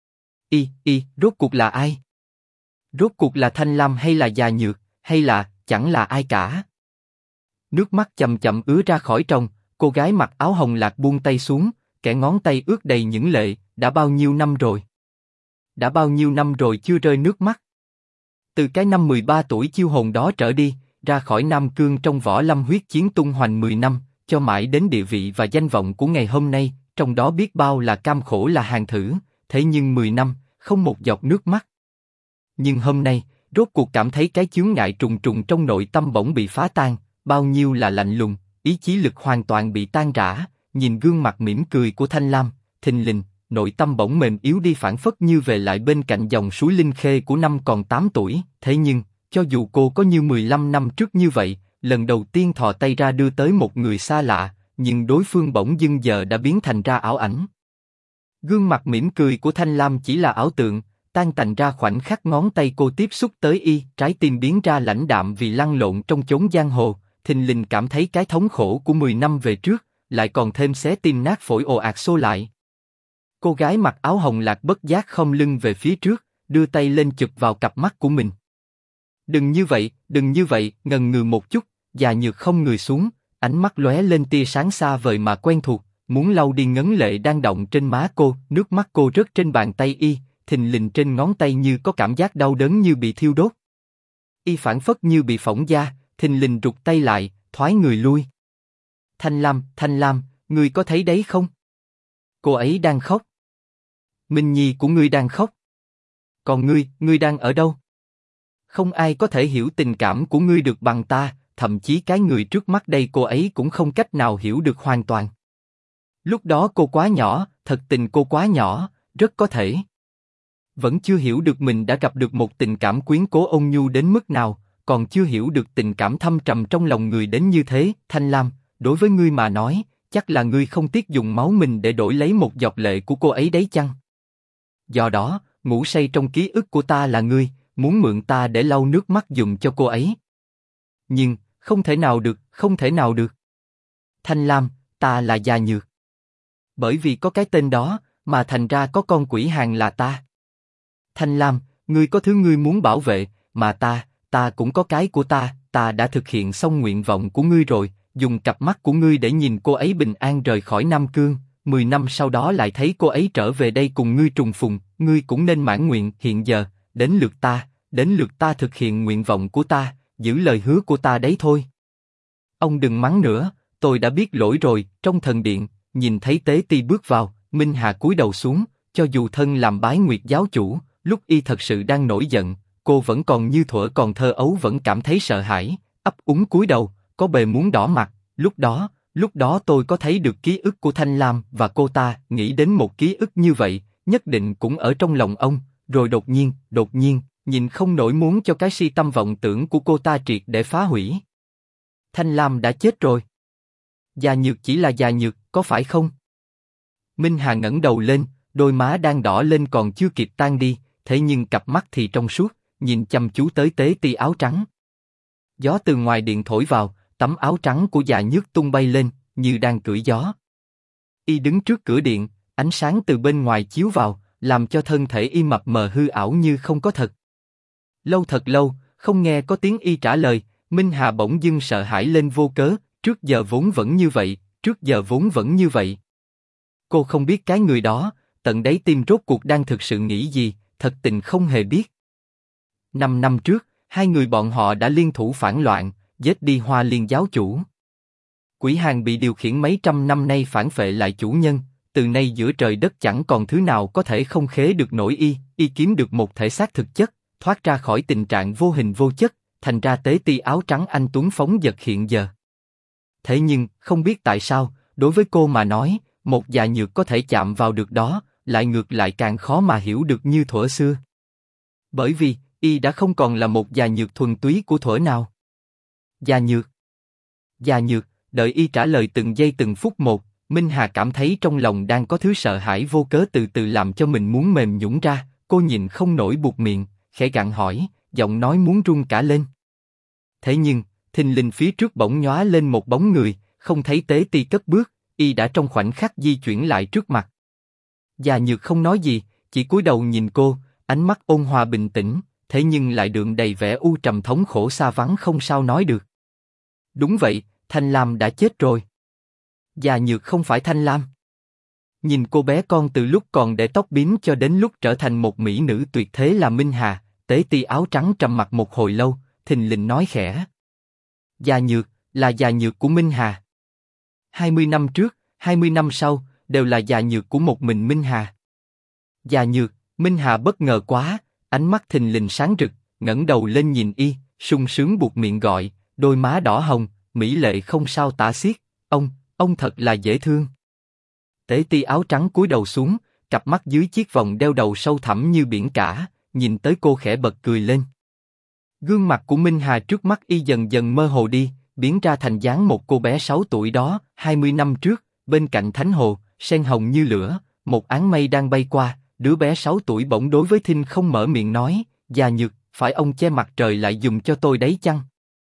Rốt cuộc là ai? Rốt cuộc là Thanh Lam hay là Gia Nhược, hay là chẳng là ai cả? Nước mắt chậm chậm ứa ra khỏi tròng, cô gái mặc áo hồng lạc buông tay xuống, kẻ ngón tay ướt đầy những lệ. Đã bao nhiêu năm rồi chưa rơi nước mắt. Từ cái năm 13 tuổi chiêu hồn đó trở đi, ra khỏi Nam Cương trong võ lâm huyết chiến tung hoành 10 năm, cho mãi đến địa vị và danh vọng của ngày hôm nay, trong đó biết bao là cam khổ là hàng thử. Thế nhưng 10 năm, không một giọt nước mắt. Nhưng hôm nay, rốt cuộc cảm thấy cái chướng ngại trùng trùng trong nội tâm bỗng bị phá tan, bao nhiêu là lạnh lùng, ý chí lực hoàn toàn bị tan rã. Nhìn gương mặt mỉm cười của Thanh Lam, thình lình, nội tâm bỗng mềm yếu đi, phảng phất như về lại bên cạnh dòng suối Linh Khê của năm còn 8 tuổi. Thế nhưng, cho dù cô có như 15 năm trước như vậy, lần đầu tiên thò tay ra đưa tới một người xa lạ, nhưng đối phương bỗng dưng giờ đã biến thành ra ảo ảnh. Gương mặt mỉm cười của Thanh Lam chỉ là ảo tượng, tan tành ra khoảnh khắc ngón tay cô tiếp xúc tới trái tim biến ra lãnh đạm vì lăn lộn trong chốn giang hồ, thình lình cảm thấy cái thống khổ của 10 năm về trước, lại còn thêm xé tim nát phổi ồ ạt xô lại. Cô gái mặc áo hồng lạc bất giác khom lưng về phía trước, đưa tay lên chụp vào cặp mắt của mình. Đừng như vậy, ngần ngừ một chút, Già Nhược không người xuống, ánh mắt lóe lên tia sáng xa vời mà quen thuộc, muốn lau đi ngấn lệ đang đọng trên má cô, nước mắt cô rớt trên bàn tay thình lình trên ngón tay như có cảm giác đau đớn như bị thiêu đốt. Phảng phất như bị phỏng da, thình lình rụt tay lại, thoái người lui. Thanh Lam, ngươi có thấy đấy không? Cô ấy đang khóc. Minh Nhi của ngươi đang khóc. Còn ngươi đang ở đâu? Không ai có thể hiểu tình cảm của ngươi được bằng ta, thậm chí cái người trước mắt đây cô ấy cũng không cách nào hiểu được hoàn toàn. Lúc đó cô quá nhỏ, thật tình cô quá nhỏ, rất có thể vẫn chưa hiểu được mình đã gặp được một tình cảm quyến cố ôn nhu đến mức nào, còn chưa hiểu được tình cảm thâm trầm trong lòng người đến như thế. Thanh Lam, đối với ngươi mà nói, chắc là ngươi không tiếc dùng máu mình để đổi lấy một giọt lệ của cô ấy đấy chăng? Do đó, ngủ say trong ký ức của ta là ngươi, muốn mượn ta để lau nước mắt dùng cho cô ấy. Nhưng, không thể nào được. Thanh Lam, ta là Già Nhược. Bởi vì có cái tên đó, mà thành ra có con quỷ hàng là ta. Thanh Lam, ngươi có thứ ngươi muốn bảo vệ, mà ta cũng có cái của ta đã thực hiện xong nguyện vọng của ngươi rồi, dùng cặp mắt của ngươi để nhìn cô ấy bình an rời khỏi Nam Cương, 10 năm sau đó lại thấy cô ấy trở về đây cùng ngươi trùng phùng, ngươi cũng nên mãn nguyện. Hiện giờ, đến lượt ta thực hiện nguyện vọng của ta, giữ lời hứa của ta đấy thôi. Ông đừng mắng nữa, tôi đã biết lỗi rồi. Trong thần điện, nhìn thấy Tế Ti bước vào, Minh Hà cúi đầu xuống, cho dù thân làm Bái Nguyệt giáo chủ, lúc thật sự đang nổi giận, cô vẫn còn như thuở còn thơ ấu vẫn cảm thấy sợ hãi, ấp úng cúi đầu, có bề muốn đỏ mặt. Lúc đó tôi có thấy được ký ức của Thanh Lam và cô ta, nghĩ đến một ký ức như vậy, nhất định cũng ở trong lòng ông, rồi đột nhiên, nhìn không nổi muốn cho cái si tâm vọng tưởng của cô ta triệt để phá hủy. Thanh Lam đã chết rồi. Già Nhược chỉ là Già Nhược, có phải không? Minh Hà ngẩng đầu lên, đôi má đang đỏ lên còn chưa kịp tan đi, thế nhưng cặp mắt thì trong suốt, nhìn chăm chú tới Tế Ti áo trắng. Gió từ ngoài điện thổi vào, tấm áo trắng của Già Nhược tung bay lên, như đang cưỡi gió. Đứng trước cửa điện, ánh sáng từ bên ngoài chiếu vào, làm cho thân thể mập mờ hư ảo như không có thật. Thật lâu, không nghe có tiếng trả lời, Minh Hà bỗng dưng sợ hãi lên vô cớ, trước giờ vốn vẫn như vậy. Cô không biết cái người đó, tận đáy tim rốt cuộc đang thực sự nghĩ gì, thật tình không hề biết. 5 năm trước, hai người bọn họ đã liên thủ phản loạn, giết đi Hoa Liên giáo chủ. Quỷ hàng bị điều khiển mấy trăm năm nay phản phệ lại chủ nhân, từ nay giữa trời đất chẳng còn thứ nào có thể không khế được nổi kiếm được một thể xác thực chất, thoát ra khỏi tình trạng vô hình vô chất, thành ra Tế Ti áo trắng anh tuấn phóng dật hiện giờ. Thế nhưng, không biết tại sao, đối với cô mà nói, một Già Nhược có thể chạm vào được đó, lại ngược lại càng khó mà hiểu được như thuở xưa. Bởi vì, đã không còn là một Già Nhược thuần túy của thuở nào. Già Nhược, đợi trả lời từng giây từng phút một, Minh Hà cảm thấy trong lòng đang có thứ sợ hãi vô cớ từ từ làm cho mình muốn mềm nhũn ra, cô nhìn không nổi buột miệng, khẽ gặng hỏi, giọng nói muốn run cả lên. Thế nhưng, thình lình phía trước bỗng nhóa lên một bóng người, không thấy Tế Ti cất bước, đã trong khoảnh khắc di chuyển lại trước mặt. Già Nhược không nói gì, chỉ cúi đầu nhìn cô, ánh mắt ôn hòa bình tĩnh, thế nhưng lại đượm đầy vẻ u trầm thống khổ xa vắng không sao nói được. Đúng vậy, Thanh Lam đã chết rồi. Già Nhược không phải Thanh Lam. Nhìn cô bé con từ lúc còn để tóc bím cho đến lúc trở thành một mỹ nữ tuyệt thế là Minh Hà, Tế Ti áo trắng trầm mặc một hồi lâu, thình lình nói khẽ. Già Nhược, là Già Nhược của Minh Hà. 20 năm trước, 20 năm sau, đều là Già Nhược của một mình Minh Hà. Già Nhược, Minh Hà bất ngờ quá, ánh mắt thình lình sáng rực, ngẩng đầu lên nhìn y, sung sướng buột miệng gọi, đôi má đỏ hồng, mỹ lệ không sao tả xiết. Ông thật là dễ thương. Tế Ti áo trắng cúi đầu xuống, cặp mắt dưới chiếc vòng đeo đầu sâu thẳm như biển cả, nhìn tới cô khẽ bật cười lên. Gương mặt của Minh Hà trước mắt y dần dần mơ hồ đi, biến ra thành dáng một cô bé 6 tuổi đó, 20 năm trước, bên cạnh thánh hồ, sen hồng như lửa, một áng mây đang bay qua, đứa bé 6 tuổi bỗng đối với Thinh không mở miệng nói, già Nhược, phải ông che mặt trời lại dùng cho tôi đấy chăng?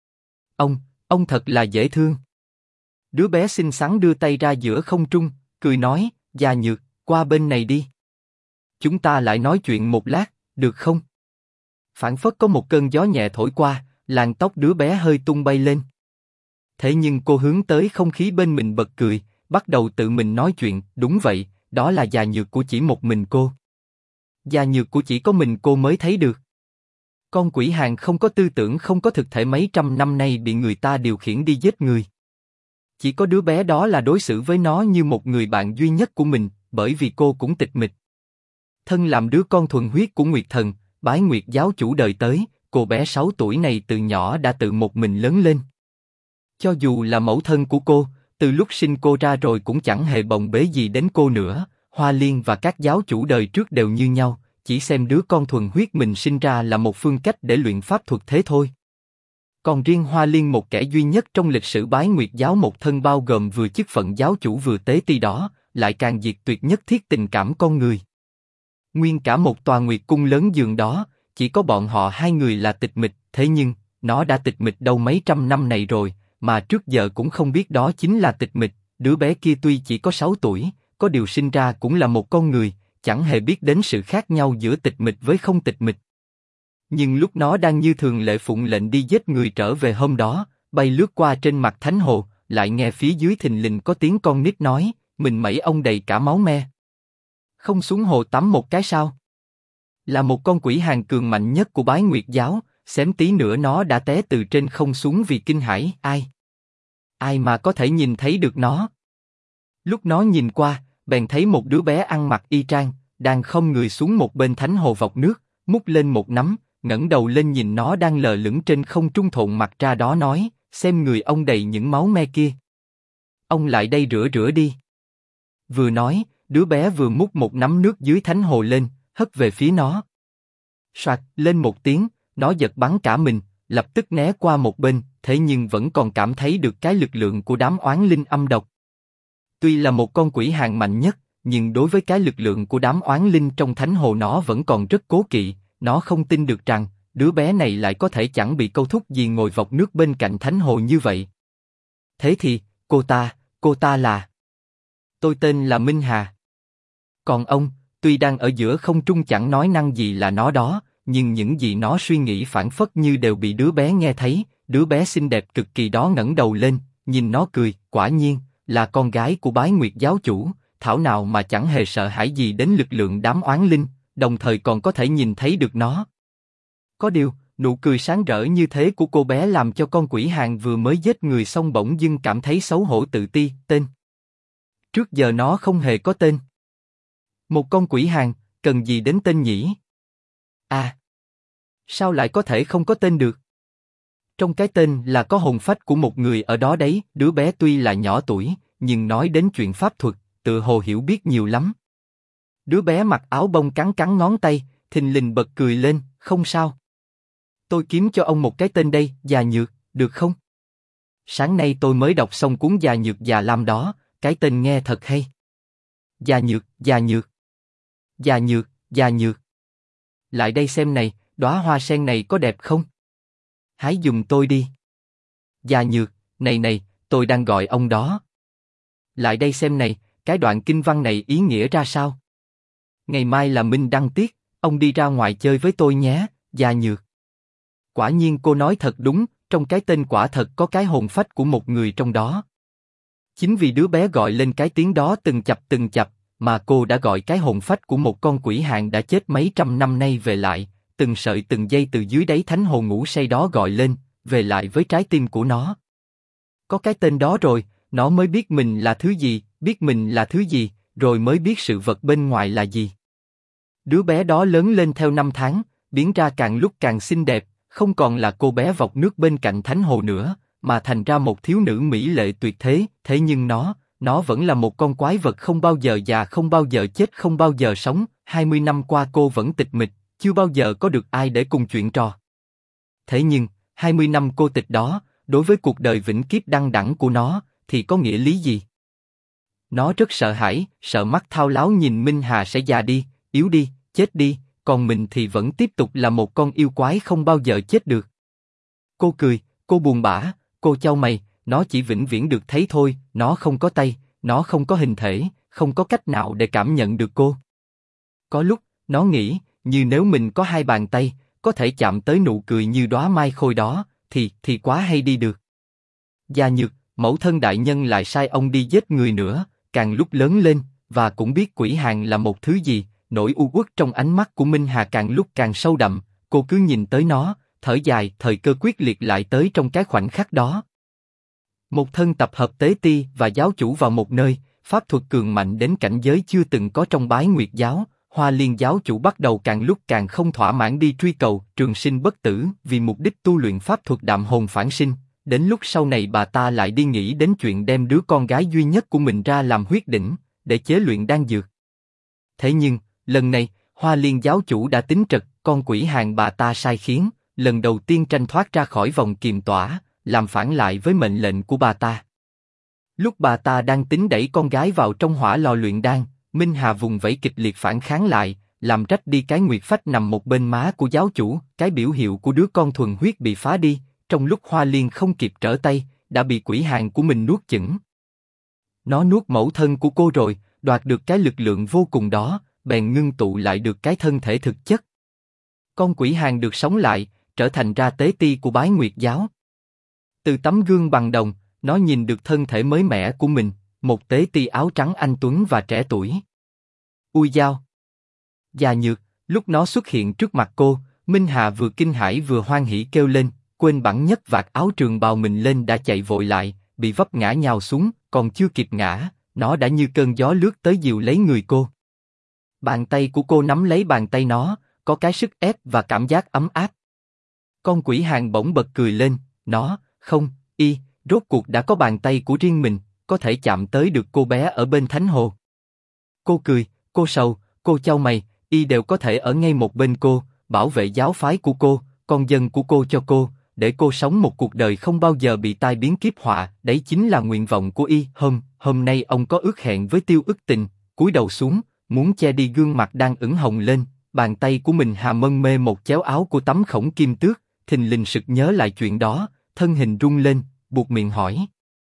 Ông thật là dễ thương. Đứa bé xinh xắn đưa tay ra giữa không trung, cười nói, già Nhược, qua bên này đi. Chúng ta lại nói chuyện một lát, được không? Phảng phất có một cơn gió nhẹ thổi qua, làn tóc đứa bé hơi tung bay lên. Thế nhưng cô hướng tới không khí bên mình bật cười, bắt đầu tự mình nói chuyện, đúng vậy, đó là già Nhược của chỉ một mình cô. Già Nhược của chỉ có mình cô mới thấy được. Con quỷ hàng không có tư tưởng không có thực thể mấy trăm năm nay bị người ta điều khiển đi giết người. Chỉ có đứa bé đó là đối xử với nó như một người bạn duy nhất của mình, bởi vì cô cũng tịch mịch. Thân làm đứa con thuần huyết của Nguyệt Thần, Bái Nguyệt giáo chủ đời tới, cô bé 6 tuổi này từ nhỏ đã tự một mình lớn lên. Cho dù là mẫu thân của cô, từ lúc sinh cô ra rồi cũng chẳng hề bồng bế gì đến cô nữa. Hoa Liên và các giáo chủ đời trước đều như nhau, chỉ xem đứa con thuần huyết mình sinh ra là một phương cách để luyện pháp thuật thế thôi. Còn riêng Hoa Liên, một kẻ duy nhất trong lịch sử Bái Nguyệt giáo một thân bao gồm vừa chức phận giáo chủ vừa tế ti đó, lại càng diệt tuyệt nhất thiết tình cảm con người. Nguyên cả một tòa Nguyệt cung lớn giường đó, chỉ có bọn họ hai người là tịch mịch, thế nhưng, nó đã tịch mịch đâu mấy trăm năm này rồi, mà trước giờ cũng không biết đó chính là tịch mịch. Đứa bé kia tuy chỉ có 6 tuổi, có điều sinh ra cũng là một con người, chẳng hề biết đến sự khác nhau giữa tịch mịch với không tịch mịch. Nhưng lúc nó đang như thường lệ phụng lệnh đi giết người trở về hôm đó, bay lướt qua trên mặt thánh hồ, lại nghe phía dưới thình lình có tiếng con nít nói, mình mẩy ông đầy cả máu me. Không xuống hồ tắm một cái sao? Là một con quỷ hàng cường mạnh nhất của Bái Nguyệt giáo, xém tí nữa nó đã té từ trên không xuống vì kinh hãi. Ai mà có thể nhìn thấy được nó? Lúc nó nhìn qua, bèn thấy một đứa bé ăn mặc y chang, đang khom người xuống một bên thánh hồ vọc nước, múc lên một nắm, ngẩng đầu lên nhìn nó đang lờ lững trên không trung thộn mặt ra đó nói, xem người ông đầy những máu me kia. Ông lại đây rửa rửa đi. Vừa nói, đứa bé vừa múc một nắm nước dưới thánh hồ lên, hất về phía nó. Soạt lên một tiếng, nó giật bắn cả mình, lập tức né qua một bên, thế nhưng vẫn còn cảm thấy được cái lực lượng của đám oán linh âm độc. Tuy là một con quỷ hàng mạnh nhất, nhưng đối với cái lực lượng của đám oán linh trong thánh hồ nó vẫn còn rất cố kỵ. Nó không tin được rằng đứa bé này lại có thể chẳng bị câu thúc gì ngồi vọc nước bên cạnh thánh hồ như vậy. Thế thì, cô ta là... Tôi tên là Minh Hà. Còn ông, tuy đang ở giữa không trung chẳng nói năng gì là nó đó, nhưng những gì nó suy nghĩ phảng phất như đều bị đứa bé nghe thấy. Đứa bé xinh đẹp cực kỳ đó ngẩng đầu lên, nhìn nó cười, quả nhiên, là con gái của Bái Nguyệt giáo chủ, thảo nào mà chẳng hề sợ hãi gì đến lực lượng đám oán linh, đồng thời còn có thể nhìn thấy được nó. Có điều, nụ cười sáng rỡ như thế của cô bé làm cho con quỷ hàng vừa mới giết người xong bỗng dưng cảm thấy xấu hổ tự ti. Tên? Trước giờ nó không hề có tên. Một con quỷ hàng, cần gì đến tên nhỉ? À, sao lại có thể không có tên được? Trong cái tên là có hồn phách của một người ở đó đấy. Đứa bé tuy là nhỏ tuổi, nhưng nói đến chuyện pháp thuật, tựa hồ hiểu biết nhiều lắm. Đứa bé mặc áo bông cắn cắn ngón tay, thình lình bật cười lên, không sao. Tôi kiếm cho ông một cái tên đây, Già Nhược, được không? Sáng nay tôi mới đọc xong cuốn Già Nhược Già Lam đó, cái tên nghe thật hay. Già Nhược, Già Nhược. Già Nhược, Già Nhược. Lại đây xem này, đóa hoa sen này có đẹp không? Hãy giùm tôi đi. Già Nhược, này, tôi đang gọi ông đó. Lại đây xem này, cái đoạn kinh văn này ý nghĩa ra sao? Ngày mai là minh đăng tiết, ông đi ra ngoài chơi với tôi nhé, Già Nhược. Quả nhiên cô nói thật đúng, trong cái tên quả thật có cái hồn phách của một người trong đó. Chính vì đứa bé gọi lên cái tiếng đó từng chập, mà cô đã gọi cái hồn phách của một con quỷ hàng đã chết mấy trăm năm nay về lại, từng sợi từng dây từ dưới đáy thánh hồ ngủ say đó gọi lên, về lại với trái tim của nó. Có cái tên đó rồi, nó mới biết mình là thứ gì, rồi mới biết sự vật bên ngoài là gì. Đứa bé đó lớn lên theo năm tháng, biến ra càng lúc càng xinh đẹp, không còn là cô bé vọc nước bên cạnh thánh hồ nữa, mà thành ra một thiếu nữ mỹ lệ tuyệt thế. Thế nhưng nó vẫn là một con quái vật không bao giờ già, không bao giờ chết, không bao giờ sống. 20 năm qua cô vẫn tịch mịch, chưa bao giờ có được ai để cùng chuyện trò. Thế nhưng, 20 năm cô tịch đó, đối với cuộc đời vĩnh kiếp đăng đẳng của nó, thì có nghĩa lý gì? Nó rất sợ hãi, sợ mắt thao láo nhìn Minh Hà sẽ già đi, yếu đi, chết đi, còn mình thì vẫn tiếp tục là một con yêu quái không bao giờ chết được. Cô cười, cô buồn bã, cô chau mày, nó chỉ vĩnh viễn được thấy thôi, nó không có tay, nó không có hình thể, không có cách nào để cảm nhận được cô. Có lúc, nó nghĩ, như nếu mình có hai bàn tay, có thể chạm tới nụ cười như đóa mai khôi đó, thì quá hay đi được. Gia Nhược, mẫu thân đại nhân lại sai ông đi giết người nữa, càng lúc lớn lên, và cũng biết quỷ hàn là một thứ gì, nỗi u uất trong ánh mắt của Minh Hà càng lúc càng sâu đậm, cô cứ nhìn tới nó, thở dài, thời cơ quyết liệt lại tới trong cái khoảnh khắc đó. Một thân tập hợp tế ti và giáo chủ vào một nơi, pháp thuật cường mạnh đến cảnh giới chưa từng có trong Bái Nguyệt giáo. Hoa Liên giáo chủ bắt đầu càng lúc càng không thỏa mãn đi truy cầu trường sinh bất tử vì mục đích tu luyện pháp thuật đạm hồn phản sinh. Đến lúc sau này bà ta lại đi nghĩ đến chuyện đem đứa con gái duy nhất của mình ra làm huyết đỉnh để chế luyện đan dược. Thế nhưng lần này Hoa Liên giáo chủ đã tính trật, con quỷ hàn bà ta sai khiến, lần đầu tiên tranh thoát ra khỏi vòng kiềm tỏa, làm phản lại với mệnh lệnh của bà ta. Lúc bà ta đang tính đẩy con gái vào trong hỏa lò luyện đan, Minh Hà vùng vẫy kịch liệt phản kháng lại, làm rách đi cái nguyệt phách nằm một bên má của giáo chủ, cái biểu hiệu của đứa con thuần huyết bị phá đi. Trong lúc Hoa Liên không kịp trở tay, đã bị quỷ hàn của mình nuốt chửng. Nó nuốt mẫu thân của cô rồi, đoạt được cái lực lượng vô cùng đó, bèn ngưng tụ lại được cái thân thể thực chất. Con quỷ hàn được sống lại, trở thành ra tế ti của Bái Nguyệt giáo. Từ tấm gương bằng đồng, nó nhìn được thân thể mới mẻ của mình, một tế ti áo trắng anh tuấn và trẻ tuổi. Ui dao! Gia Nhược, lúc nó xuất hiện trước mặt cô, Minh Hà vừa kinh hãi vừa hoan hỉ kêu lên, quên bẵng nhất vạt áo trường bào mình lên đã chạy vội lại, bị vấp ngã nhào xuống, còn chưa kịp ngã, nó đã như cơn gió lướt tới dìu lấy người cô. Bàn tay của cô nắm lấy bàn tay nó, có cái sức ép và cảm giác ấm áp. Con quỷ hàn bỗng bật cười lên, nó, không, rốt cuộc đã có bàn tay của riêng mình, có thể chạm tới được cô bé ở bên thánh hồ. Cô cười, cô sầu, cô chau mày, đều có thể ở ngay một bên cô, bảo vệ giáo phái của cô, con dân của cô cho cô, để cô sống một cuộc đời không bao giờ bị tai biến kiếp họa, đấy chính là nguyện vọng của Hôm nay ông có ước hẹn với Tiêu Ức Tình, cúi đầu xuống, muốn che đi gương mặt đang ửng hồng lên, bàn tay của mình Hà mân mê một chéo áo của tấm khổng kim tước, thình lình sực nhớ lại chuyện đó, thân hình rung lên, buột miệng hỏi.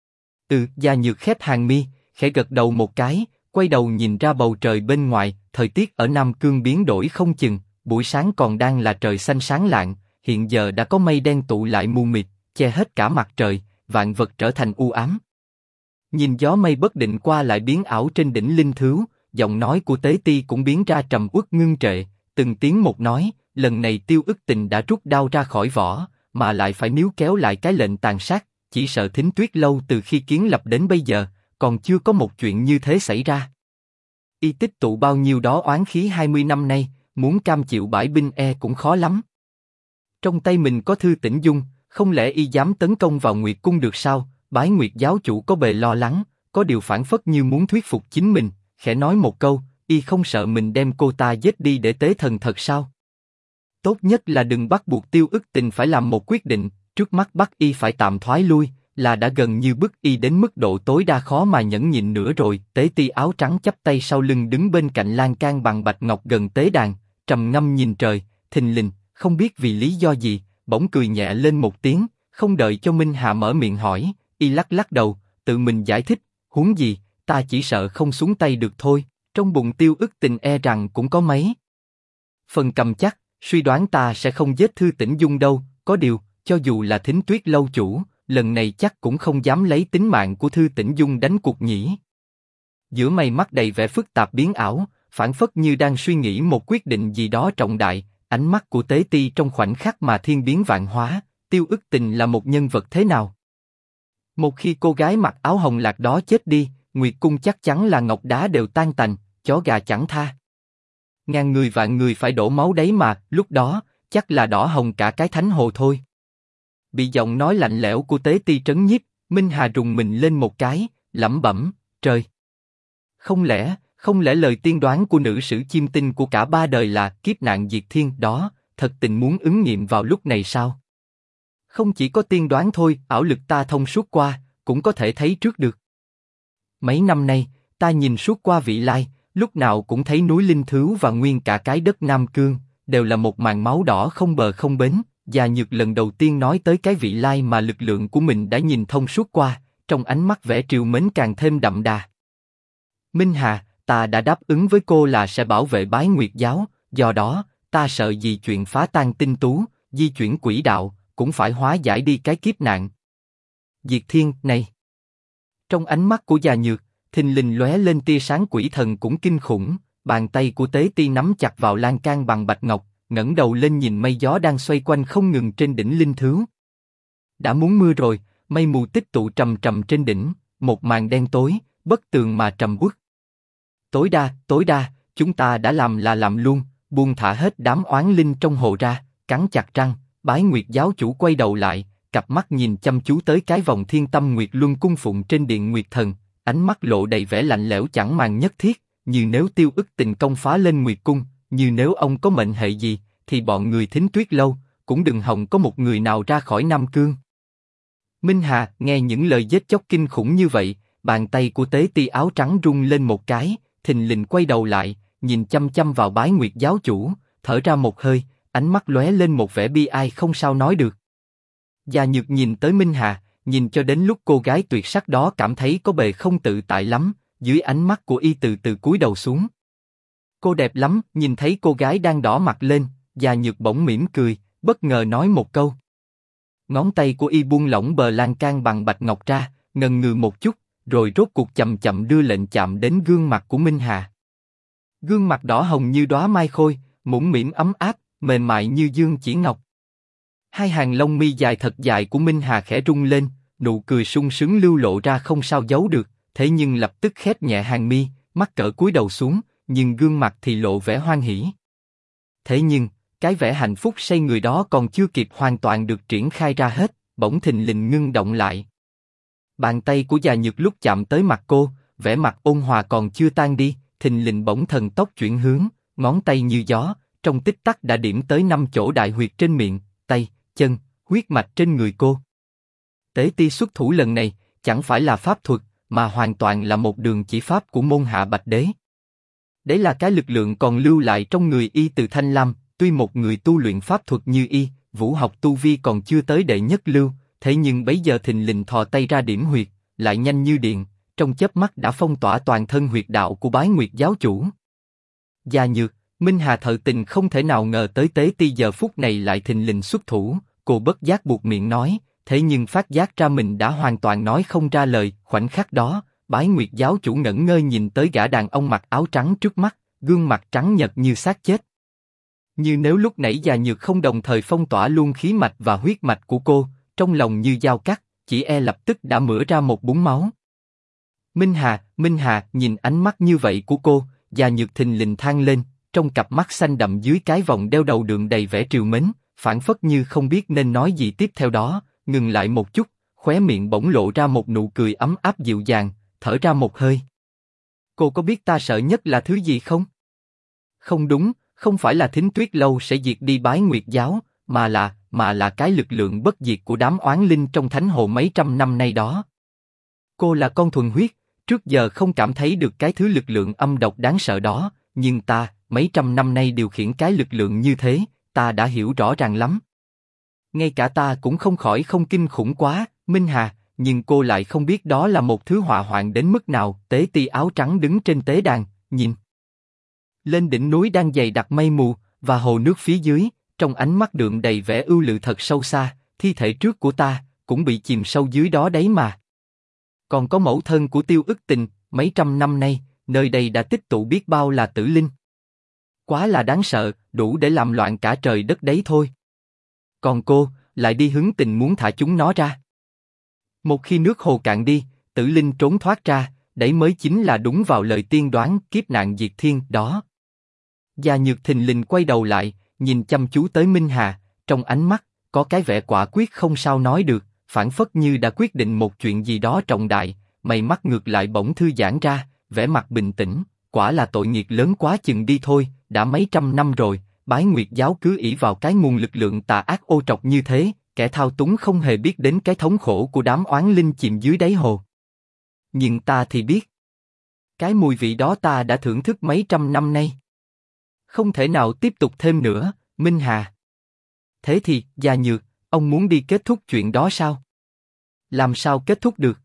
Gia Nhược khép hàng mi, khẽ gật đầu một cái, quay đầu nhìn ra bầu trời bên ngoài, thời tiết ở Nam Cương biến đổi không chừng, buổi sáng còn đang là trời xanh sáng lạng, hiện giờ đã có mây đen tụ lại mù mịt, che hết cả mặt trời, vạn vật trở thành u ám. Nhìn gió mây bất định qua lại biến ảo trên đỉnh linh thứu, giọng nói của tế ti cũng biến ra trầm uất ngưng trệ, từng tiếng một nói, lần này Tiêu Ức Tình đã rút đao ra khỏi vỏ, mà lại phải níu kéo lại cái lệnh tàn sát, chỉ sợ Thính Tuyết lâu từ khi kiến lập đến bây giờ, còn chưa có một chuyện như thế xảy ra. Y tích tụ bao nhiêu đó oán khí 20 năm nay, muốn cam chịu bãi binh cũng khó lắm. Trong tay mình có Thư Tĩnh Dung, không lẽ y dám tấn công vào Nguyệt Cung được sao? Bái Nguyệt giáo chủ có bề lo lắng, có điều phản phất như muốn thuyết phục chính mình, khẽ nói một câu, y không sợ mình đem cô ta giết đi để tế thần thật sao? Tốt nhất là đừng bắt buộc Tiêu Ức Tình phải làm một quyết định, trước mắt bắt y phải tạm thoái lui, là đã gần như bức y đến mức độ tối đa khó mà nhẫn nhịn nữa rồi. Tế ti áo trắng chắp tay sau lưng đứng bên cạnh lan can bằng bạch ngọc gần tế đàn, trầm ngâm nhìn trời, thình lình, không biết vì lý do gì, bỗng cười nhẹ lên một tiếng, không đợi cho Minh Hà mở miệng hỏi, y lắc lắc đầu, tự mình giải thích, huống gì, ta chỉ sợ không xuống tay được thôi, trong bụng Tiêu Ức Tình rằng cũng có mấy phần cầm chắc, suy đoán ta sẽ không giết Thư Tĩnh Dung đâu, có điều, cho dù là Thính Tuyết lâu chủ, lần này chắc cũng không dám lấy tính mạng của Thư Tĩnh Dung đánh cuộc nhỉ. Giữa mày mắt đầy vẻ phức tạp biến ảo, phảng phất như đang suy nghĩ một quyết định gì đó trọng đại, ánh mắt của tế ti trong khoảnh khắc mà thiên biến vạn hóa, Tiêu Ức Tình là một nhân vật thế nào? Một khi cô gái mặc áo hồng lạc đó chết đi, Nguyệt Cung chắc chắn là ngọc đá đều tan tành, chó gà chẳng tha. Ngàn người vạn người phải đổ máu đấy mà, lúc đó, chắc là đỏ hồng cả cái thánh hồ thôi. Bị giọng nói lạnh lẽo của Tế Ti trấn nhiếp, Minh Hà rùng mình lên một cái, lẩm bẩm, trời! Không lẽ lời tiên đoán của nữ sử chiêm tinh của cả ba đời là kiếp nạn diệt thiên đó, thật tình muốn ứng nghiệm vào lúc này sao? Không chỉ có tiên đoán thôi, ảo lực ta thông suốt qua, cũng có thể thấy trước được. Mấy năm nay, ta nhìn suốt qua vị lai, lúc nào cũng thấy núi Linh Thứu và nguyên cả cái đất Nam Cương, đều là một màn máu đỏ không bờ không bến. Và Nhược lần đầu tiên nói tới cái vị lai mà lực lượng của mình đã nhìn thông suốt qua, trong ánh mắt vẻ trìu mến càng thêm đậm đà. Minh Hà, ta đã đáp ứng với cô là sẽ bảo vệ Bái Nguyệt giáo, do đó, ta sợ gì chuyện phá tan tinh tú, di chuyển quỹ đạo, cũng phải hóa giải đi cái kiếp nạn. Diệt thiên, này! Trong ánh mắt của già Nhược, thình lình lóe lên tia sáng quỷ thần cũng kinh khủng, bàn tay của Tế Ti nắm chặt vào lan can bằng bạch ngọc, ngẩng đầu lên nhìn mây gió đang xoay quanh không ngừng trên đỉnh Linh Thứu. Đã muốn mưa rồi, mây mù tích tụ trầm trầm trên đỉnh, một màn đen tối, bất tường mà trầm uất. Tối đa, chúng ta đã làm là làm luôn, buông thả hết đám oán linh trong hồ ra, cắn chặt răng, Bái Nguyệt giáo chủ quay đầu lại, cặp mắt nhìn chăm chú tới cái vòng Thiên Tâm Nguyệt Luân cung phụng trên điện Nguyệt Thần, ánh mắt lộ đầy vẻ lạnh lẽo chẳng màng nhất thiết, như nếu Tiêu Ức Tình công phá lên Nguyệt cung, như nếu ông có mệnh hệ gì, thì bọn người Thính Tuyết lâu cũng đừng hòng có một người nào ra khỏi Nam Cương. Minh Hà nghe những lời giết chóc kinh khủng như vậy, bàn tay của Tế Ti áo trắng rung lên một cái, thình lình quay đầu lại, nhìn chăm chăm vào Bái Nguyệt giáo chủ, thở ra một hơi, ánh mắt lóe lên một vẻ bi ai không sao nói được. Già Nhược nhìn tới Minh Hà, nhìn cho đến lúc cô gái tuyệt sắc đó cảm thấy có bề không tự tại lắm, dưới ánh mắt của y từ từ cúi đầu xuống. Cô đẹp lắm, nhìn thấy cô gái đang đỏ mặt lên, Già Nhược bỗng mỉm cười, bất ngờ nói một câu. Ngón tay của y buông lỏng bờ lan can bằng bạch ngọc ra, ngần ngừ một chút, rồi rốt cuộc chậm chậm đưa lệnh chạm đến gương mặt của Minh Hà. Gương mặt đỏ hồng như đóa mai khôi, mũm mĩm ấm áp, mềm mại như dương chỉ ngọc. Hai hàng lông mi dài thật dài của Minh Hà khẽ rung lên, nụ cười sung sướng lưu lộ ra không sao giấu được, thế nhưng lập tức khép nhẹ hàng mi, mắt cỡ cúi đầu xuống, nhưng gương mặt thì lộ vẻ hoan hỉ. Thế nhưng, cái vẻ hạnh phúc say người đó còn chưa kịp hoàn toàn được triển khai ra hết, bỗng thình lình ngưng động lại. Bàn tay của Già Nhược lúc chạm tới mặt cô, vẻ mặt ôn hòa còn chưa tan đi, thình lình bỗng thần tốc chuyển hướng, ngón tay như gió, trong tích tắc đã điểm tới 5 chỗ đại huyệt trên miệng, tay, chân, huyết mạch trên người cô. Tế Ti xuất thủ lần này, chẳng phải là pháp thuật, mà hoàn toàn là một đường chỉ pháp của môn hạ Bạch Đế. Đấy là cái lực lượng còn lưu lại trong người y từ Thanh Lam, tuy một người tu luyện pháp thuật như y, vũ học tu vi còn chưa tới đệ nhất lưu, thế nhưng bấy giờ thình lình thò tay ra điểm huyệt, lại nhanh như điện, trong chớp mắt đã phong tỏa toàn thân huyệt đạo của Bái Nguyệt giáo chủ. Già Nhược, Minh Hà thợ tình không thể nào ngờ tới Tế Ti giờ phút này lại thình lình xuất thủ, cô bất giác buột miệng nói, thế nhưng phát giác ra mình đã hoàn toàn nói không ra lời. Khoảnh khắc đó, Bái Nguyệt giáo chủ ngẩn ngơ nhìn tới gã đàn ông mặc áo trắng trước mắt, gương mặt trắng nhợt như xác chết. Như nếu lúc nãy Già Nhược không đồng thời phong tỏa luôn khí mạch và huyết mạch của cô, trong lòng như dao cắt, chỉ e lập tức đã mửa ra một búng máu. Minh Hà, nhìn ánh mắt như vậy của cô, Già Nhược thình lình than lên, trong cặp mắt xanh đậm dưới cái vòng đeo đầu đường đầy vẻ trìu mến, phảng phất như không biết nên nói gì tiếp theo đó, ngừng lại một chút, khóe miệng bỗng lộ ra một nụ cười ấm áp dịu dàng, thở ra một hơi. Cô có biết ta sợ nhất là thứ gì không? Không đúng, không phải là Thính Tuyết lâu sẽ diệt đi Bái Nguyệt giáo, mà là cái lực lượng bất diệt của đám oán linh trong thánh hồ mấy trăm năm nay đó. Cô là con thuần huyết, trước giờ không cảm thấy được cái thứ lực lượng âm độc đáng sợ đó, nhưng ta, mấy trăm năm nay điều khiển cái lực lượng như thế, ta đã hiểu rõ ràng lắm. Ngay cả ta cũng không khỏi không kinh khủng quá, Minh Hà, nhưng cô lại không biết đó là một thứ họa hoạn đến mức nào. Tế Ti áo trắng đứng trên tế đàn, nhìn lên đỉnh núi đang dày đặc mây mù, và hồ nước phía dưới, trong ánh mắt đượm đầy vẻ ưu lự thật sâu xa, thi thể trước của ta, cũng bị chìm sâu dưới đó đấy mà. Còn có mẫu thân của Tiêu Ức Tình, mấy trăm năm nay, nơi đây đã tích tụ biết bao là tử linh. Quá là đáng sợ, đủ để làm loạn cả trời đất đấy thôi. Còn cô, lại đi hứng tình muốn thả chúng nó ra. Một khi nước hồ cạn đi, tử linh trốn thoát ra, đấy mới chính là đúng vào lời tiên đoán kiếp nạn diệt thiên đó. Gia Nhược thình lình quay đầu lại, nhìn chăm chú tới Minh Hà, trong ánh mắt có cái vẻ quả quyết không sao nói được, phảng phất như đã quyết định một chuyện gì đó trọng đại. Mày mắt ngược lại bỗng thư giãn ra, vẻ mặt bình tĩnh. Quả là tội nghiệp lớn quá chừng đi thôi, đã mấy trăm năm rồi, Bái Nguyệt giáo cứ ỷ vào cái nguồn lực lượng tà ác ô trọc như thế, kẻ thao túng không hề biết đến cái thống khổ của đám oán linh chìm dưới đáy hồ. Nhưng ta thì biết. Cái mùi vị đó ta đã thưởng thức mấy trăm năm nay. Không thể nào tiếp tục thêm nữa, Minh Hà. Thế thì, Gia Nhược, ông muốn đi kết thúc chuyện đó sao? Làm sao kết thúc được?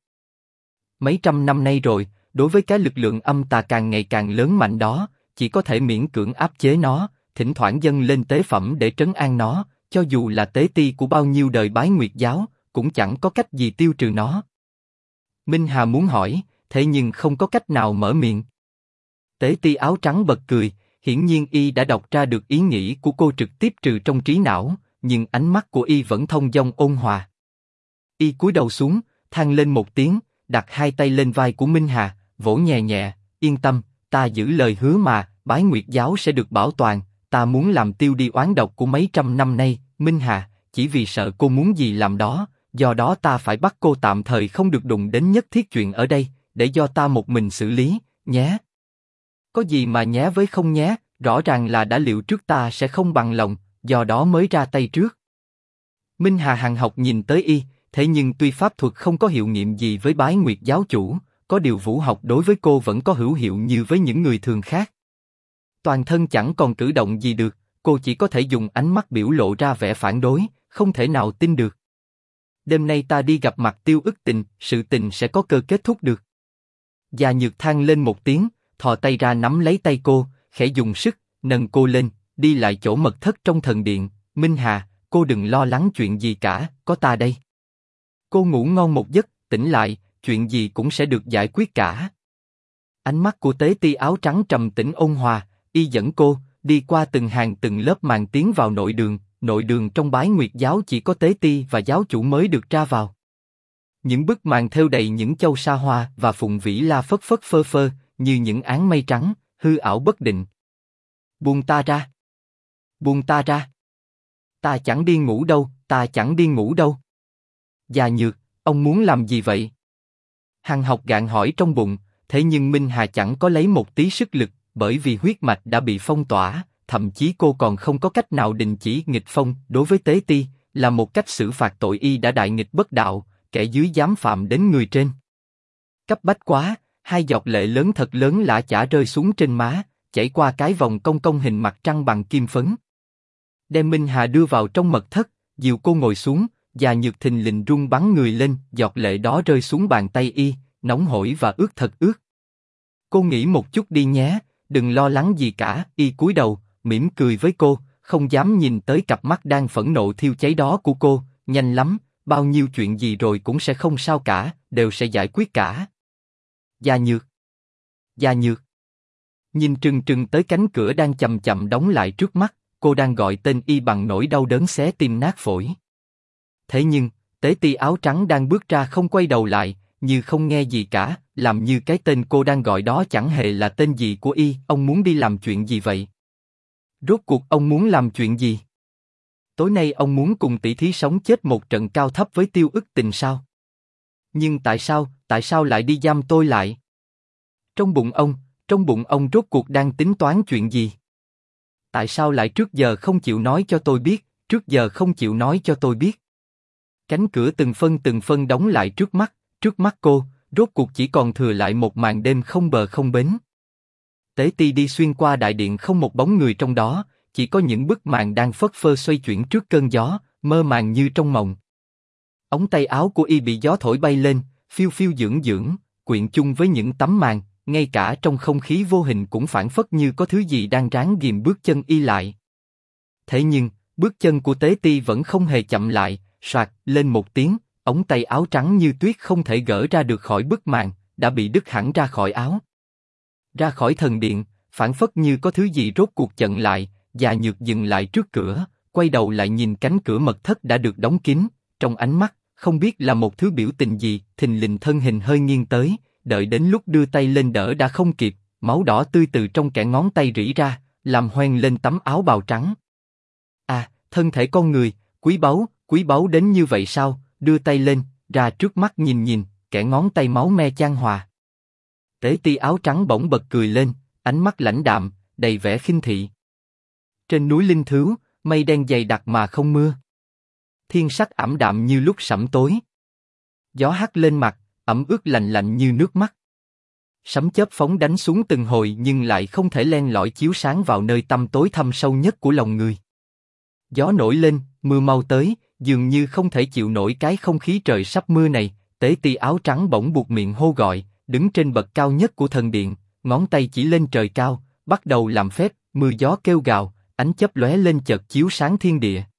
Mấy trăm năm nay rồi, đối với cái lực lượng âm tà càng ngày càng lớn mạnh đó, chỉ có thể miễn cưỡng áp chế nó, thỉnh thoảng dâng lên tế phẩm để trấn an nó, cho dù là tế ti của bao nhiêu đời Bái Nguyệt giáo, cũng chẳng có cách gì tiêu trừ nó. Minh Hà muốn hỏi, thế nhưng không có cách nào mở miệng. Tế ti áo trắng bật cười, hiển nhiên y đã đọc ra được ý nghĩ của cô trực tiếp trừ trong trí não, nhưng ánh mắt của y vẫn thông dong ôn hòa. Y cúi đầu xuống, than lên một tiếng, đặt hai tay lên vai của Minh Hà, vỗ nhẹ nhẹ, yên tâm, ta giữ lời hứa mà, Bái Nguyệt giáo sẽ được bảo toàn, ta muốn làm tiêu đi oán độc của mấy trăm năm nay, Minh Hà, chỉ vì sợ cô muốn gì làm đó, do đó ta phải bắt cô tạm thời không được đụng đến nhất thiết chuyện ở đây, để do ta một mình xử lý, nhé. Có gì mà nhé với không nhé, rõ ràng là đã liệu trước ta sẽ không bằng lòng, do đó mới ra tay trước. Minh Hà hằn học nhìn tới y, thế nhưng tuy pháp thuật không có hiệu nghiệm gì với Bái Nguyệt giáo chủ, có điều vũ học đối với cô vẫn có hữu hiệu như với những người thường khác. Toàn thân chẳng còn cử động gì được, cô chỉ có thể dùng ánh mắt biểu lộ ra vẻ phản đối, không thể nào tin được. Đêm nay ta đi gặp mặt Tiêu Ức Tình, sự tình sẽ có cơ kết thúc được. Gia Nhược than lên một tiếng, thò tay ra nắm lấy tay cô, khẽ dùng sức, nâng cô lên, đi lại chỗ mật thất trong thần điện. Minh Hà, cô đừng lo lắng chuyện gì cả, có ta đây. Cô ngủ ngon một giấc, tỉnh lại, chuyện gì cũng sẽ được giải quyết cả. Ánh mắt của tế ti áo trắng trầm tĩnh ôn hòa, y dẫn cô đi qua từng hàng từng lớp màn tiến vào nội đường. Nội đường trong Bái Nguyệt giáo chỉ có tế ti và giáo chủ mới được ra vào. Những bức màn thêu đầy những châu sa hoa và phụng vĩ la phất phất phơ phơ, như những áng mây trắng, hư ảo bất định. Buông ta ra! Buông ta ra! Ta chẳng đi ngủ đâu, ta chẳng đi ngủ đâu. Gia Nhược, ông muốn làm gì vậy? Hằng học gạn hỏi trong bụng, thế nhưng Minh Hà chẳng có lấy một tí sức lực, bởi vì huyết mạch đã bị phong tỏa, thậm chí cô còn không có cách nào đình chỉ nghịch phong. Đối với tế ti, là một cách xử phạt tội y đã đại nghịch bất đạo, kẻ dưới dám phạm đến người trên. Cấp bách quá, hai giọt lệ lớn thật lớn lã chả rơi xuống trên má, chảy qua cái vòng cong cong hình mặt trăng bằng kim phấn. Đem Minh Hà đưa vào trong mật thất, dìu cô ngồi xuống. Gia Nhược thình lình run bắn người lên, giọt lệ đó rơi xuống bàn tay y, nóng hổi và ướt thật ướt. Cô nghĩ một chút đi nhé, đừng lo lắng gì cả. Y cúi đầu, mỉm cười với cô, không dám nhìn tới cặp mắt đang phẫn nộ thiêu cháy đó của cô. Nhanh lắm, bao nhiêu chuyện gì rồi cũng sẽ không sao cả, đều sẽ giải quyết cả. Gia Nhược, Gia Nhược. Nhìn trừng trừng tới cánh cửa đang chậm chậm đóng lại trước mắt, cô đang gọi tên y bằng nỗi đau đớn xé tim nát phổi. Thế nhưng, tế ti áo trắng đang bước ra không quay đầu lại, như không nghe gì cả, làm như cái tên cô đang gọi đó chẳng hề là tên gì của y. Ông muốn đi làm chuyện gì vậy? Rốt cuộc ông muốn làm chuyện gì? Tối nay ông muốn cùng tỷ thí sống chết một trận cao thấp với Tiêu Ức Tình sao? Nhưng tại sao lại đi giam tôi lại? Trong bụng ông rốt cuộc đang tính toán chuyện gì? Tại sao lại trước giờ không chịu nói cho tôi biết, trước giờ không chịu nói cho tôi biết? Cánh cửa từng phân đóng lại trước mắt cô, rốt cuộc chỉ còn thừa lại một màn đêm không bờ không bến. Tế ti đi xuyên qua đại điện không một bóng người trong đó, chỉ có những bức màn đang phất phơ xoay chuyển trước cơn gió, mơ màng như trong mộng. Ống tay áo của y bị gió thổi bay lên, phiêu phiêu dưỡng dưỡng, quyện chung với những tấm màn, ngay cả trong không khí vô hình cũng phảng phất như có thứ gì đang ráng ghìm bước chân y lại. Thế nhưng, bước chân của tế ti vẫn không hề chậm lại, soạt lên một tiếng, ống tay áo trắng như tuyết không thể gỡ ra được khỏi bức màn, đã bị đứt hẳn ra khỏi áo. Ra khỏi thần điện, phảng phất như có thứ gì rốt cuộc chặn lại. Gia Nhược dừng lại trước cửa, quay đầu lại nhìn cánh cửa mật thất đã được đóng kín, trong ánh mắt không biết là một thứ biểu tình gì. Thình lình thân hình hơi nghiêng tới, đợi đến lúc đưa tay lên đỡ đã không kịp, máu đỏ tươi từ trong kẽ ngón tay rỉ ra, làm hoen lên tấm áo bào trắng. À, thân thể con người, quý báu đến như vậy sao? Đưa tay lên, ra trước mắt nhìn nhìn, kẻ ngón tay máu me chan hòa. Tế ti áo trắng bỗng bật cười lên, ánh mắt lãnh đạm, đầy vẻ khinh thị. Trên núi Linh Thứu, mây đen dày đặc mà không mưa. Thiên sắc ảm đạm như lúc sẩm tối. Gió hắt lên mặt, ẩm ướt lạnh lạnh như nước mắt. Sấm chớp phóng đánh xuống từng hồi nhưng lại không thể len lỏi chiếu sáng vào nơi tăm tối thâm sâu nhất của lòng người. Gió nổi lên, mưa mau tới, dường như không thể chịu nổi cái không khí trời sắp mưa này. Tế ti áo trắng bỗng buột miệng hô gọi, đứng trên bậc cao nhất của thần điện, ngón tay chỉ lên trời cao, bắt đầu làm phép. Mưa gió kêu gào, ánh chớp lóe lên chợt chiếu sáng thiên địa.